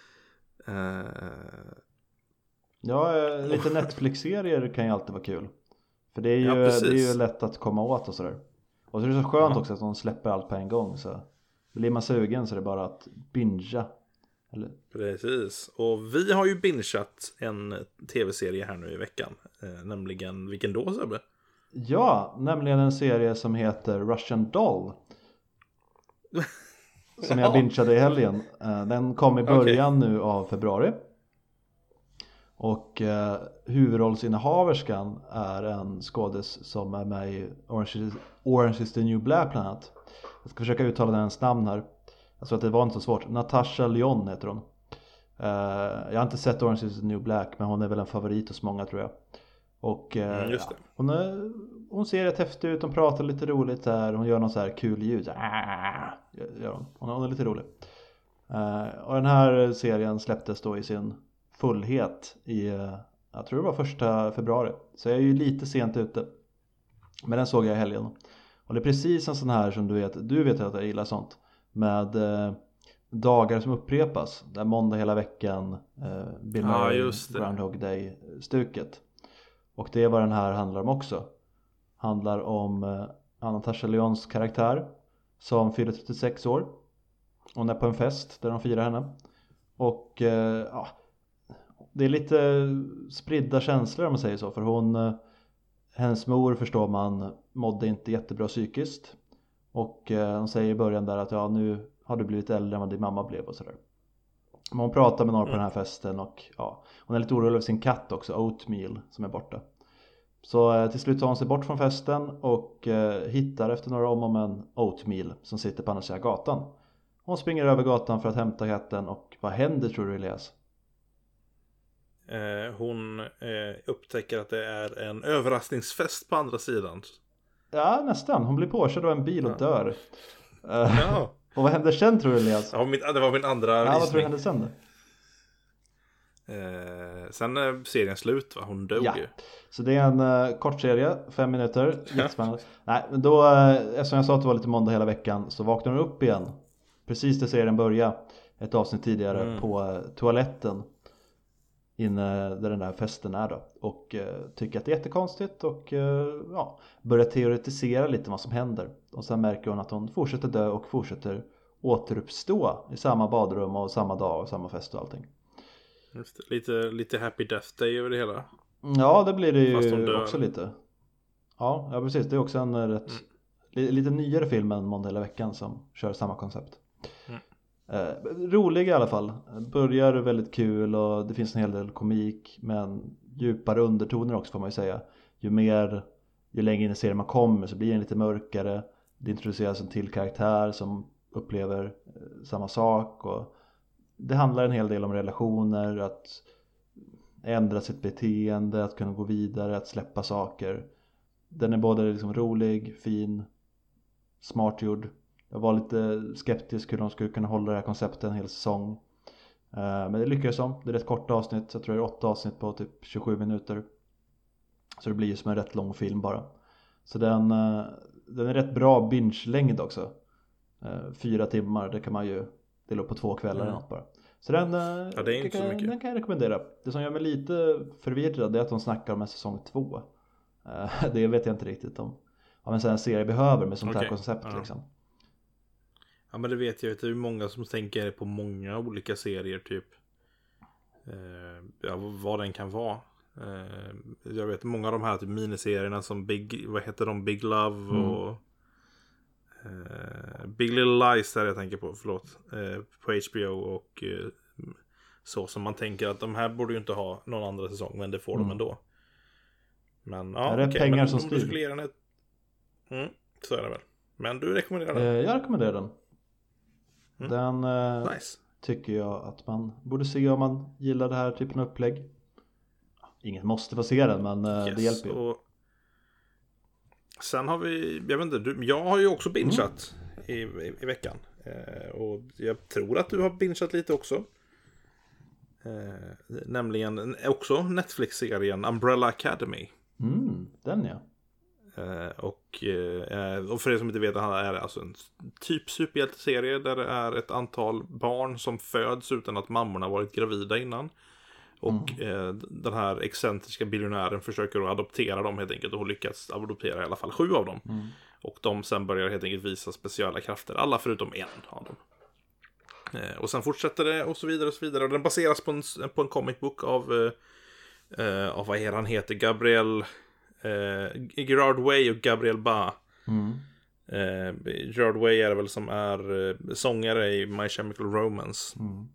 Ja, lite Netflix-serier kan ju alltid vara kul. För det är ju lätt att komma åt och sådär. Och så är det så skönt också att de släpper allt på en gång. Så blir man sugen så är det bara att bingea. Eller? Precis. Och vi har ju bingeat en tv-serie här nu i veckan. Nämligen, vilken då, Sebbe? Ja, nämligen en serie som heter Russian Doll. Som jag bingeade i helgen. Den kom i början nu av februari. Och huvudrollsinnehaverskan är en skådis som är med i Orange is the New Black bland annat. Jag ska försöka uttala hennes namn här. Jag tror att det var inte så svårt. Natasha Lyonne heter hon. Jag har inte sett Orange is the New Black, men hon är väl en favorit hos många, tror jag. Och just det. Hon ser rätt häftig ut, hon pratar lite roligt där. Hon gör någon så här kul ljud. Hon är lite rolig. Och den här serien släpptes då i sin fullhet i, jag tror det var 1 februari. Så jag är ju lite sent ute. Men den såg jag i helgen. Och det är precis en sån här som du vet att jag gillar sånt. Med dagar som upprepas. Där måndag hela veckan, Bill Murray, Groundhog Day-stuket. Och det är vad den här handlar om också. Handlar om Natasha Lyonnes karaktär som fyller 36 år. Hon är på en fest där de firar henne. Och det är lite spridda känslor om man säger så. För hennes mor, förstår man, mådde inte jättebra psykiskt. Och hon säger i början där att nu har du blivit äldre än vad din mamma blev och sådär. Men hon pratar med några på den här festen och hon är lite orolig över sin katt också, Oatmeal, som är borta. Så till slut tar hon sig bort från festen och hittar efter några om och men Oatmeal som sitter på andra sidan gatan. Hon springer över gatan för att hämta katten och vad händer, tror du, Elias? Hon upptäcker att det är en överraskningsfest på andra sidan. Ja, nästan. Hon blir påkörd av en bil och dör. Och vad händer sen, tror du, Elias? Det var min andra visning. Vad tror du händer sen då? Sen är serien slut, va? Hon dog ju. Så det är en kort serie, 5 minuter. Jättespännande. Nej, men då, eftersom jag sa att det var lite måndag hela veckan, så vaknar hon upp igen. Precis där serien börjar. Ett avsnitt tidigare på toaletten. Inne där den där festen är då. Och tycker att det är jättekonstigt. Och börjar teoretisera lite vad som händer. Och sen märker hon att hon fortsätter dö och fortsätter återuppstå i samma badrum och samma dag och samma fest och allting. Just det. Lite Happy Death Day över det hela. Ja, det blir det ju också lite. Ja, precis. Det är också en lite nyare film än Måndag hela veckan som kör samma koncept. Rolig i alla fall. Börjar väldigt kul och det finns en hel del komik, men djupare undertoner också, får man ju säga. Ju längre in i serien man kommer så blir den lite mörkare. Det introduceras en till karaktär som upplever samma sak, och det handlar en hel del om relationer, att ändra sitt beteende, att kunna gå vidare, att släppa saker. Den är både liksom rolig, fin, smart gjord. Jag var lite skeptisk hur de skulle kunna hålla det här konceptet en hel säsong. Men det lyckades de. Det är ett kort avsnitt. Jag tror det är 8 avsnitt på typ 27 minuter. Så det blir ju som en rätt lång film bara. Så den är rätt bra binge-längd också. 4 timmar, det kan man ju dela upp på 2 kvällar eller något bara. Så den, Ja, det är inte så mycket. Den kan jag rekommendera. Det som gör mig lite förvirrad är att de snackar om en säsong 2. Det vet jag inte riktigt om en sån här serie behöver med sånt här koncept liksom. Ja, men det vet jag. Det är ju många som tänker på många olika serier typ. Ja, vad den kan vara. Jag vet många av de här typ miniserierna som Big Love och Big Little Lies där jag tänker på, på HBO och så som man tänker att de här borde ju inte ha någon andra säsong, men det får de ändå. Men ja, det är pengar men som om styr. du skulle ge den så är det väl. Men du rekommenderar den? Jag rekommenderar den. Den Nice. tycker jag att man borde se om man gillar det här typen av upplägg. Inget måste få se den, men det hjälper ju. Och sen har vi, jag vet inte, jag har ju också bingeat i veckan. Och jag tror att du har bingeat lite också. Nämligen också Netflix-serien Umbrella Academy. Den ja. Och för er som inte vet, det är alltså en typ superhjälteserie där det är ett antal barn som föds utan att mammorna varit gravida innan. Och den här excentriska biljonären försöker att adoptera dem helt enkelt och har lyckats adoptera i alla fall 7 av dem. Och de sen börjar helt enkelt visa speciella krafter, alla förutom en av dem. Och sen fortsätter det och så vidare och så vidare. Och den baseras på en comic book av vad är han heter? Gerard Way och Gabriel Ba. Gerard Way är det väl som är sångare i My Chemical Romance.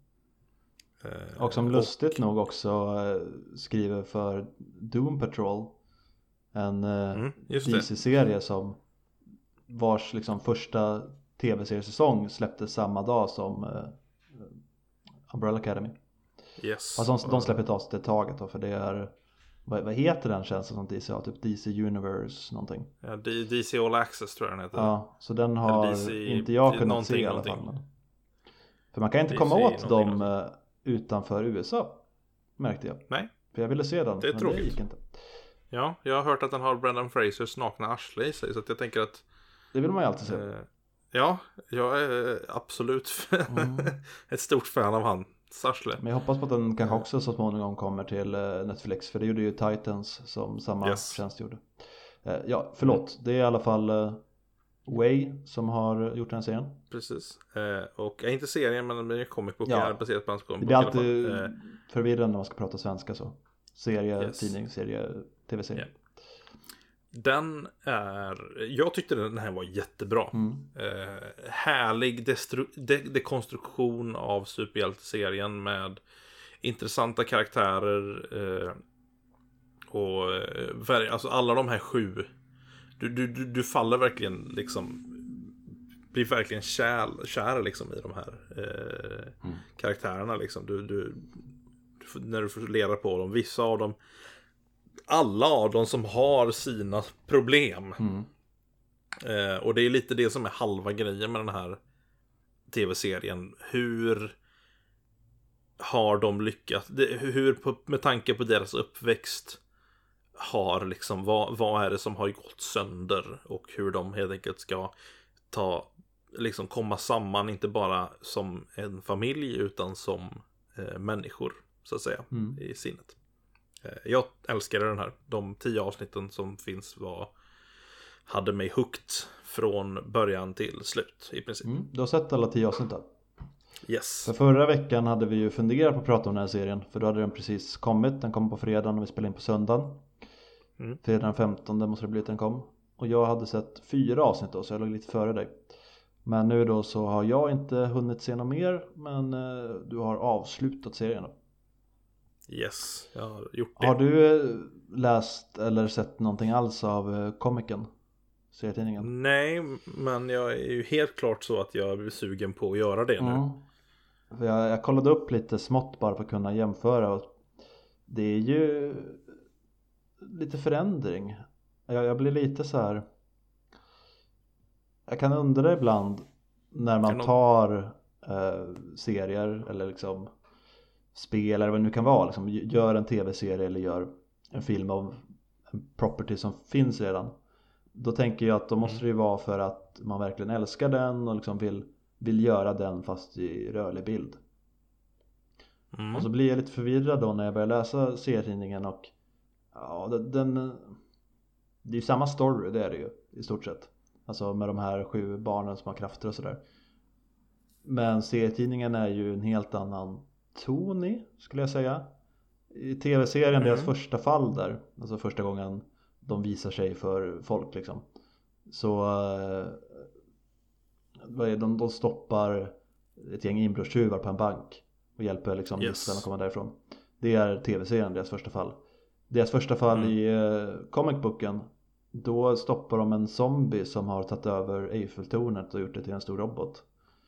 Och som lustigt nog också skriver för Doom Patrol. En DC-serie som vars liksom första tv-seriesäsong släpptes samma dag som Umbrella Academy. Yes. Alltså de släpper ett avsnitt i taget då, för det är vad heter den tjänsten som DC har? Typ DC Universe någonting. Ja, DC All Access tror jag den heter. Ja, så den har inte jag kunnat se i alla fall. Men. För man kan inte komma åt dem utanför USA, märkte jag. Nej. För jag ville se den, det är men tråkigt. det gick inte. Ja, jag har hört att den har Brendan Frasers nakna arsle i sig, så att jag tänker att det vill man ju alltid se. Ja, jag är absolut ett stort fan av hans arsle. Men jag hoppas på att den kanske också så småningom kommer till Netflix, för det gjorde ju Titans som samma tjänst gjorde. Ja, förlåt. Det är i alla fall Way som har gjort den serien. Precis. Och inte serien, men den är comic book är baserat på hans comic book. Det är alltid förvirrande när man ska prata svenska så. Serie, tidning, serie, tv-serie. Yeah. Den jag tyckte den här var jättebra. Härlig dekonstruktion av superhjälteserien med intressanta karaktärer och alltså alla de här 7. Du faller verkligen liksom, blir verkligen kär liksom i de här karaktärerna liksom. När du får leda på dem, vissa av dem, alla av dem som har sina problem. Och det är lite det som är halva grejen med den här tv-serien. Hur har de lyckats? Med tanke på deras uppväxt har liksom, vad är det som har gått sönder? Och hur de helt enkelt ska liksom komma samman, inte bara som en familj utan som människor, så att säga, i sinnet. Jag älskade den här. De 10 avsnitten som finns hade mig hooked från början till slut i princip. Du har sett alla 10 avsnitt då? Yes. För förra veckan hade vi ju funderat på att prata om den här serien, för då hade den precis kommit. Den kom på fredagen och vi spelade in på söndagen. Fredagen 15 måste det bli att den kom. Och jag hade sett 4 avsnitt då, så jag låg lite före dig. Men nu då så har jag inte hunnit se något mer, men du har avslutat serien då. Yes, jag har gjort det. Har du läst eller sett någonting alls av komikern? Serietidningen? Nej, men jag är ju helt klart så att jag är sugen på att göra det nu. För jag kollade upp lite smått bara för att kunna jämföra. Och det är ju lite förändring. Jag blir lite så här. Jag kan undra ibland när man tar serier eller liksom spel eller vad det nu kan vara, liksom, gör en tv-serie eller gör en film av en property som finns redan. Då tänker jag att då måste det ju vara för att man verkligen älskar den och liksom vill göra den fast i rörlig bild. Och så blir jag lite förvirrad då när jag börjar läsa serietidningen och ja, det är ju samma story, det är det ju i stort sett. Alltså med de här 7 barnen som har krafter och sådär. Men serietidningen är ju en helt annan ton i, skulle jag säga. I tv-serien, deras första fall där, alltså första gången de visar sig för folk liksom. Så de stoppar ett gäng inbrottstjuvar på en bank och hjälper liksom gisslan att komma därifrån. Det är tv-serien, deras första fall. Deras första fall i comicboken, då stoppar de en zombie som har tagit över Eiffeltornet och gjort det till en stor robot.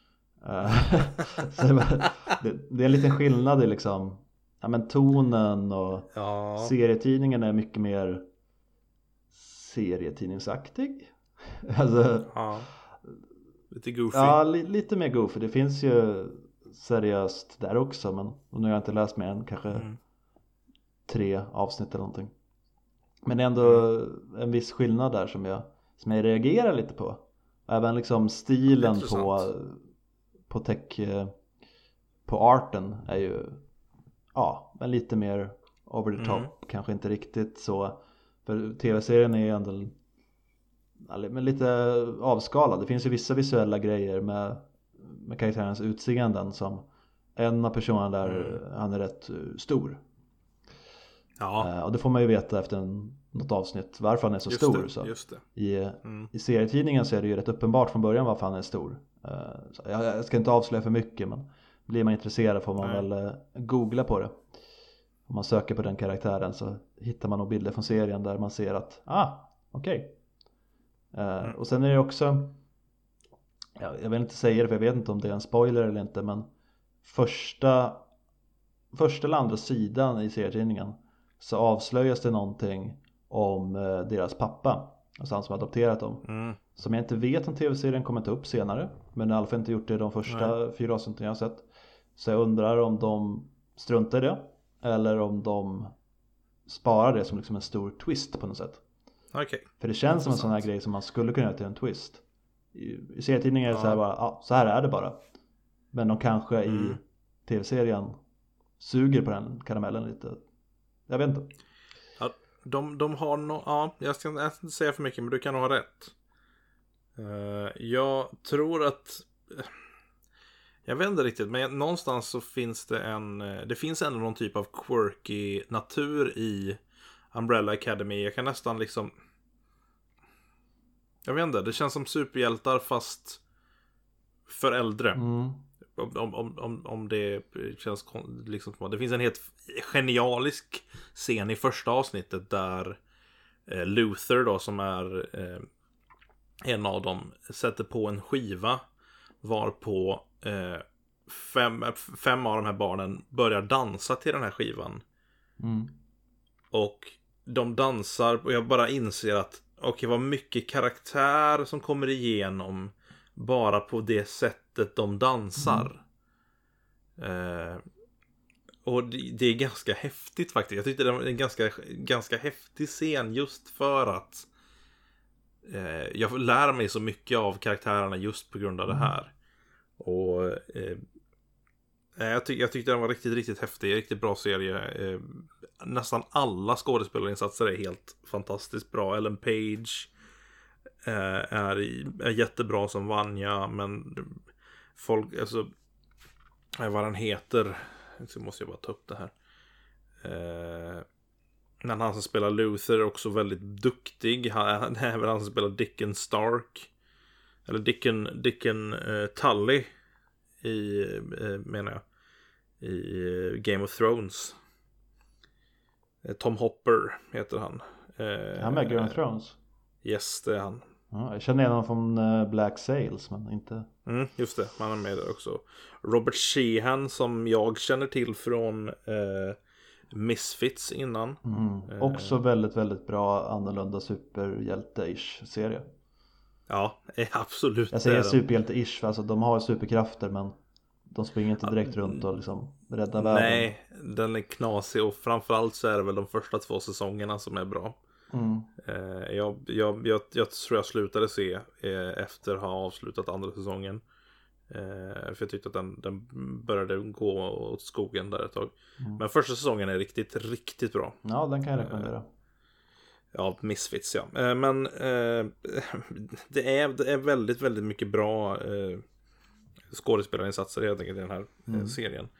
Så det är en liten skillnad i liksom, ja, men tonen och serietidningen är mycket mer serietidningsaktig. Alltså, lite goofy. Ja, lite mer goofy. Det finns ju seriöst där också, men nu har jag inte läst mer än kanske 3 avsnitt eller någonting. Men det är ändå en viss skillnad där som jag reagerar lite på. Även liksom stilen på tech, på arten är ju men lite mer over the top. Kanske inte riktigt så, för tv-serien är ju ändå men lite avskalad. Det finns ju vissa visuella grejer med karaktärens utseenden, som en av personerna där, han är rätt stor. Och det får man ju veta efter något avsnitt varför han är så stor. Så. I serietidningen så är det ju rätt uppenbart från början varför han är stor. Så jag ska inte avslöja för mycket, men blir man intresserad får man väl googla på det. Om man söker på den karaktären så hittar man nog bilder från serien där man ser att okej. Och sen är det också, jag vill inte säga det för jag vet inte om det är en spoiler eller inte, men första eller andra sidan i serietidningen så avslöjas det någonting om deras pappa, alltså han som adopterat dem, som jag inte vet om tv-serien kommer ta upp senare, men i alla fall inte gjort det de första 4 avsnitten jag har sett. Så jag undrar om de struntar i det eller om de sparar det som liksom en stor twist på något sätt. Okay. För det känns som en sån här grej som man skulle kunna göra till en twist. I serietidningen är det så här bara, så här är det bara. Men de kanske i tv-serien suger på den karamellen lite. Jag vet inte. Ja, de har jag ska inte säga för mycket, men du kan nog ha rätt. Jag tror att jag vet inte riktigt, men någonstans så finns det finns ändå någon typ av quirky natur i Umbrella Academy. Jag kan nästan liksom, jag vet inte, det känns som superhjältar fast för äldre. Om det känns liksom, det finns en helt genialisk scen i första avsnittet där Luther då, som är en av dem, sätter på en skiva varpå 5 av de här barnen börjar dansa till den här skivan. Och de dansar och jag bara inser att vad mycket karaktär som kommer igenom bara på det sättet de dansar. Och det är ganska häftigt faktiskt. Jag tyckte det var en ganska häftig scen just för att jag lär mig så mycket av karaktärerna just på grund av det här. Och jag tyckte den var riktigt, riktigt häftig. Riktigt bra serie. Nästan alla skådespelarinsatser är helt fantastiskt bra. Ellen Page är jättebra som Vanya, men folk, alltså vad han heter, så måste jag bara ta upp det här. Men han som spelar Luther är också väldigt duktig. Han är väl han som spelar Dickon Stark, eller Dickon Tully menar jag, i Game of Thrones. Tom Hopper heter han. Han med Game of Thrones? Yes, det är han. Ja, jag känner igen honom från Black Sails, men inte... just det, han är med där också. Robert Sheehan, som jag känner till från Misfits innan. Också väldigt, väldigt bra, annorlunda superhjälte-ish serie. Ja, absolut. Jag säger superhjälte-ish, alltså de har superkrafter, men de springer inte direkt runt och liksom räddar världen. Nej, den är knasig, och framförallt så är det väl de första 2 säsongerna som är bra. Jag tror jag slutade se efter att ha avslutat andra säsongen. För jag tyckte att den började gå åt skogen där ett tag. Men första säsongen är riktigt, riktigt bra. Ja, den kan jag rekommendera. Ja, Misfits, ja. Men det är väldigt, väldigt mycket bra skådespelarinsatser helt enkelt i den här serien.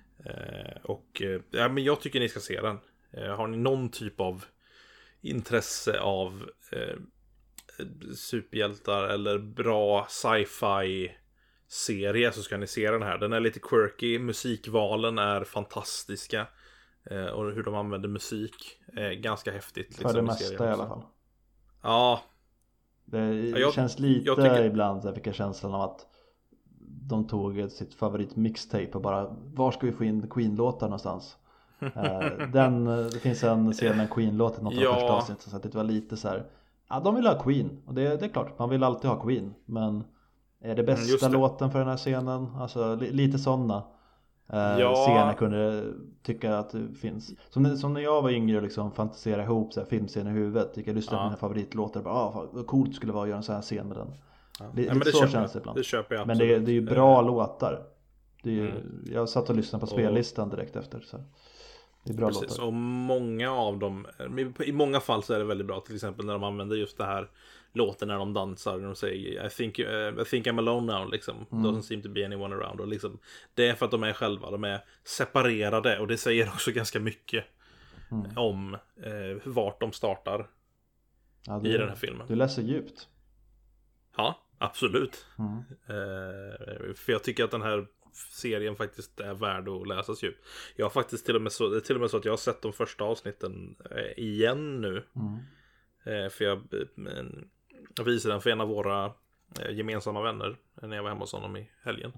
Men jag tycker ni ska se den. Har ni någon typ av intresse av superhjältar eller bra sci-fi serie, så ska ni se den här. Den är lite quirky, musikvalen är fantastiska, och hur de använder musik är ganska häftigt liksom, för det mesta i alla fall. Ja. Det känns lite ibland, jag fick en känslan av att de tog sitt favorit mixtape och bara, var ska vi få in Queen-låtar någonstans? Det finns en scen med Queen-låt i något av första avsnittet, så att det var lite så här, ja, de vill ha Queen, och det är klart, man vill alltid ha Queen, men är det bästa låten för den här scenen? Alltså lite sådana scener kunde tycka att det finns. Som när jag var yngre och liksom fantiserade ihop så här filmscener i huvudet, gick jag lyssna på mina favoritlåtar och bara, vad coolt skulle vara att göra en sån här scen med den. Lite så känns det ibland. Det köper jag, men det är ju bra låtar. Det är ju, jag satt och lyssnade på spellistan direkt efter, så det är bra låtar. Och många av dem, i många fall så är det väldigt bra. Till exempel när de använder just det här låten när de dansar, när de säger I think I'm alone now liksom. Doesn't seem to be anyone around, och liksom, det är för att de är själva, de är separerade, och det säger också ganska mycket om vart de startar i den här filmen. Du läser djupt. Ja, absolut. För jag tycker att den här serien faktiskt är värd att läsas djupt. Jag har faktiskt till och med så att jag har sett de första avsnitten igen nu. För jag visade den för en av våra gemensamma vänner när jag var hemma hos honom i helgen.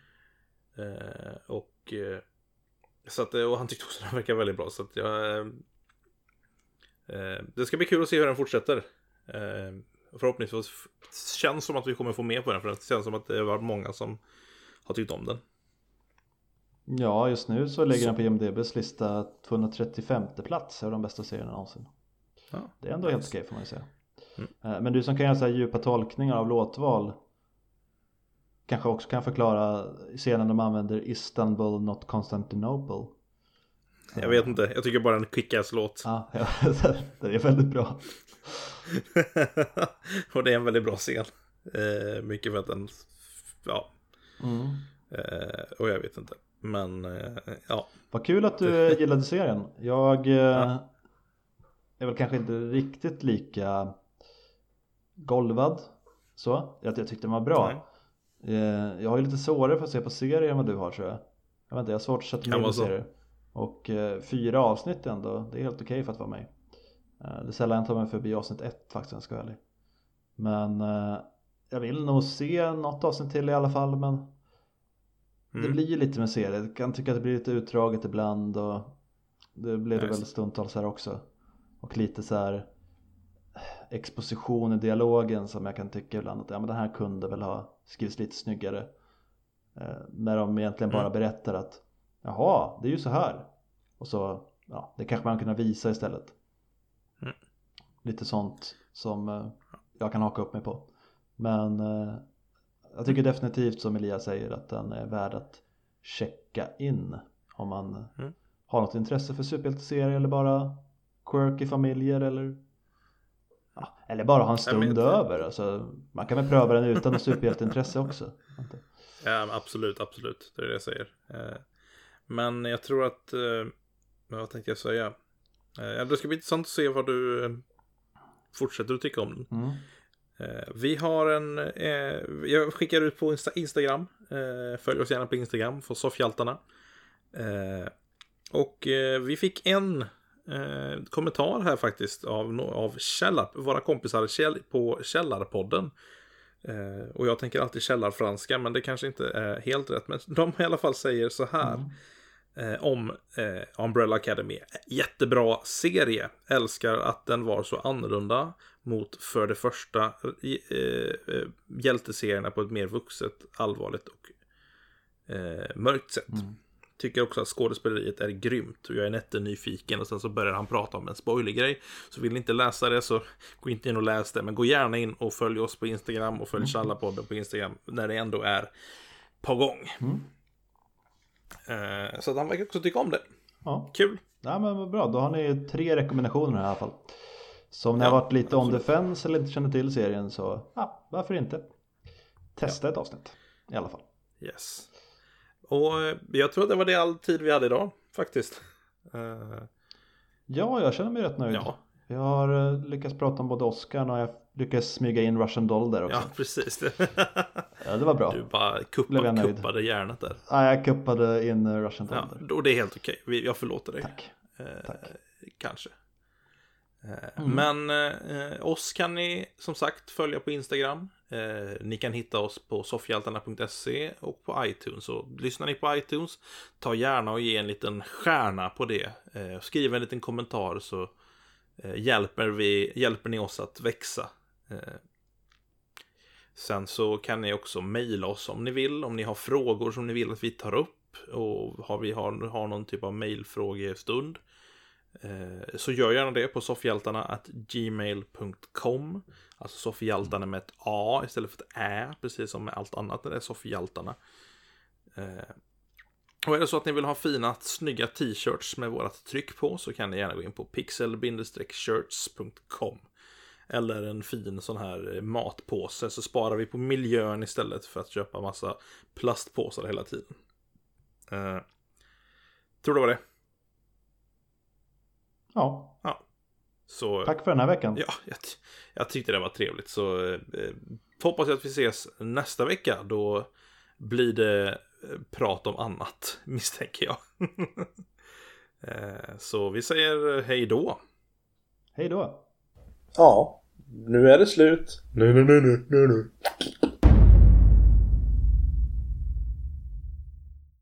Och han tyckte också att den verkar väldigt bra, så att det ska bli kul att se hur den fortsätter. Förhoppningsvis känns som att vi kommer få med på den, för det känns som att det var många som har tyckt om den. Ja, just nu så lägger den på IMDb's lista 235:e plats av de bästa serierna någonsin. Ja, det är ändå helt okej, får man ju säga. Men du som kan göra så här djupa tolkningar av låtval kanske också kan förklara scenen de använder Istanbul not Constantinople. Jag vet inte, jag tycker bara en kick-ass-låt. Ja, det är väldigt bra. Och det är en väldigt bra scen. Mycket för att den, ja. Och jag vet inte. Men ja. Vad kul att du gillade serien. Jag är väl kanske inte riktigt lika golvad så. Jag tyckte den var bra. Jag har ju lite svårare för att se på serier än vad du har, tror jag. Jag vet inte, jag har svårt att sätta mig på serier. Och 4 avsnitt ändå, det är helt okej för att vara mig. Det är sällan jag tar mig förbi avsnitt 1 faktiskt, jag ska vara ärlig. Men jag vill nog se något avsnitt till i alla fall. Men det blir ju lite med serier. Jag kan tycka att det blir lite utdraget ibland, och det blev det väldigt stundtals här också. Och lite så här exposition i dialogen som jag kan tycka ibland att men den här kunde väl ha skrivits lite snyggare. När de egentligen bara berättar att jaha, det är ju så här. Och så, ja, det kanske man kunna visa istället. Lite sånt som jag kan haka upp mig på. Men jag tycker definitivt, som Elias säger, att den är värd att checka in om man har något intresse för superhjälteserier, eller bara quirky familjer, eller bara ha en stund över. Alltså, man kan väl pröva den utan något superhjälteintresse också. Ja, absolut, det är det jag säger. Men jag tror att vad tänkte jag säga? Det ska bli intressant att se vad du fortsätter att tycka om den. Vi har jag skickar ut på Instagram. Följ oss gärna på Instagram för Soffhjältarna. Och vi fick en kommentar här faktiskt av våra kompisar på Källarpodden. Och jag tänker alltid källarfranska, men det kanske inte är helt rätt. Men de i alla fall säger så här om Umbrella Academy. Jättebra serie. Älskar att den var så annorlunda mot för det första hjälteserierna på ett mer vuxet, allvarligt och mörkt sätt. tycker också att skådespeleriet är grymt och jag är nyfiken och sen så börjar han prata om en spoilergrej. Så vill ni inte läsa det så gå inte in och läs det, men gå gärna in och följ oss på Instagram och följ Tjallapodden på Instagram när det ändå är på gång. Så att han verkar också tycka om det. Ja. Kul. Ja, men vad bra, då har ni 3 rekommendationer i alla fall. Så om ni har varit lite on the fence eller inte känner till serien så, varför inte? Testa ett avsnitt i alla fall. Yes. Och jag tror att det var det all tid vi hade idag, faktiskt. Ja, jag känner mig rätt nöjd. Ja. Jag har lyckats prata om både Oscar och jag lyckades smyga in Russian Doll där också. Ja, precis. Ja, det var bra. Du bara kuppade hjärnet där. Ja, jag kuppade in Russian Doll där. Och det är helt okej. Jag förlåter dig. Tack. Kanske. Men oss kan ni som sagt följa på Instagram. Ni kan hitta oss på soffhjältarna.se och på iTunes. Och lyssnar ni på iTunes, ta gärna och ge en liten stjärna på det. Skriv en liten kommentar så hjälper ni oss att växa. Sen så kan ni också mejla oss om ni vill. Om ni har frågor som ni vill att vi tar upp och har någon typ av mejlfrågestund, så gör gärna det på soffhjältarna@gmail.com. Alltså soffhjältarna med ett A istället för ett Ä, precis som med allt annat när det är soffhjältarna. Och är det så att ni vill ha fina, snygga t-shirts med vårat tryck på, så kan ni gärna gå in på pixel-shirts.com. Eller en fin sån här matpåse, så sparar vi på miljön istället för att köpa massa plastpåsar hela tiden. Tror du det var det? Ja. Så, tack för den här veckan. Ja, jag tyckte det var trevligt. Så hoppas jag att vi ses nästa vecka. Då blir det prat om annat, misstänker jag. Så vi säger hej då. Hej då. Ja, nu är det slut. Nu.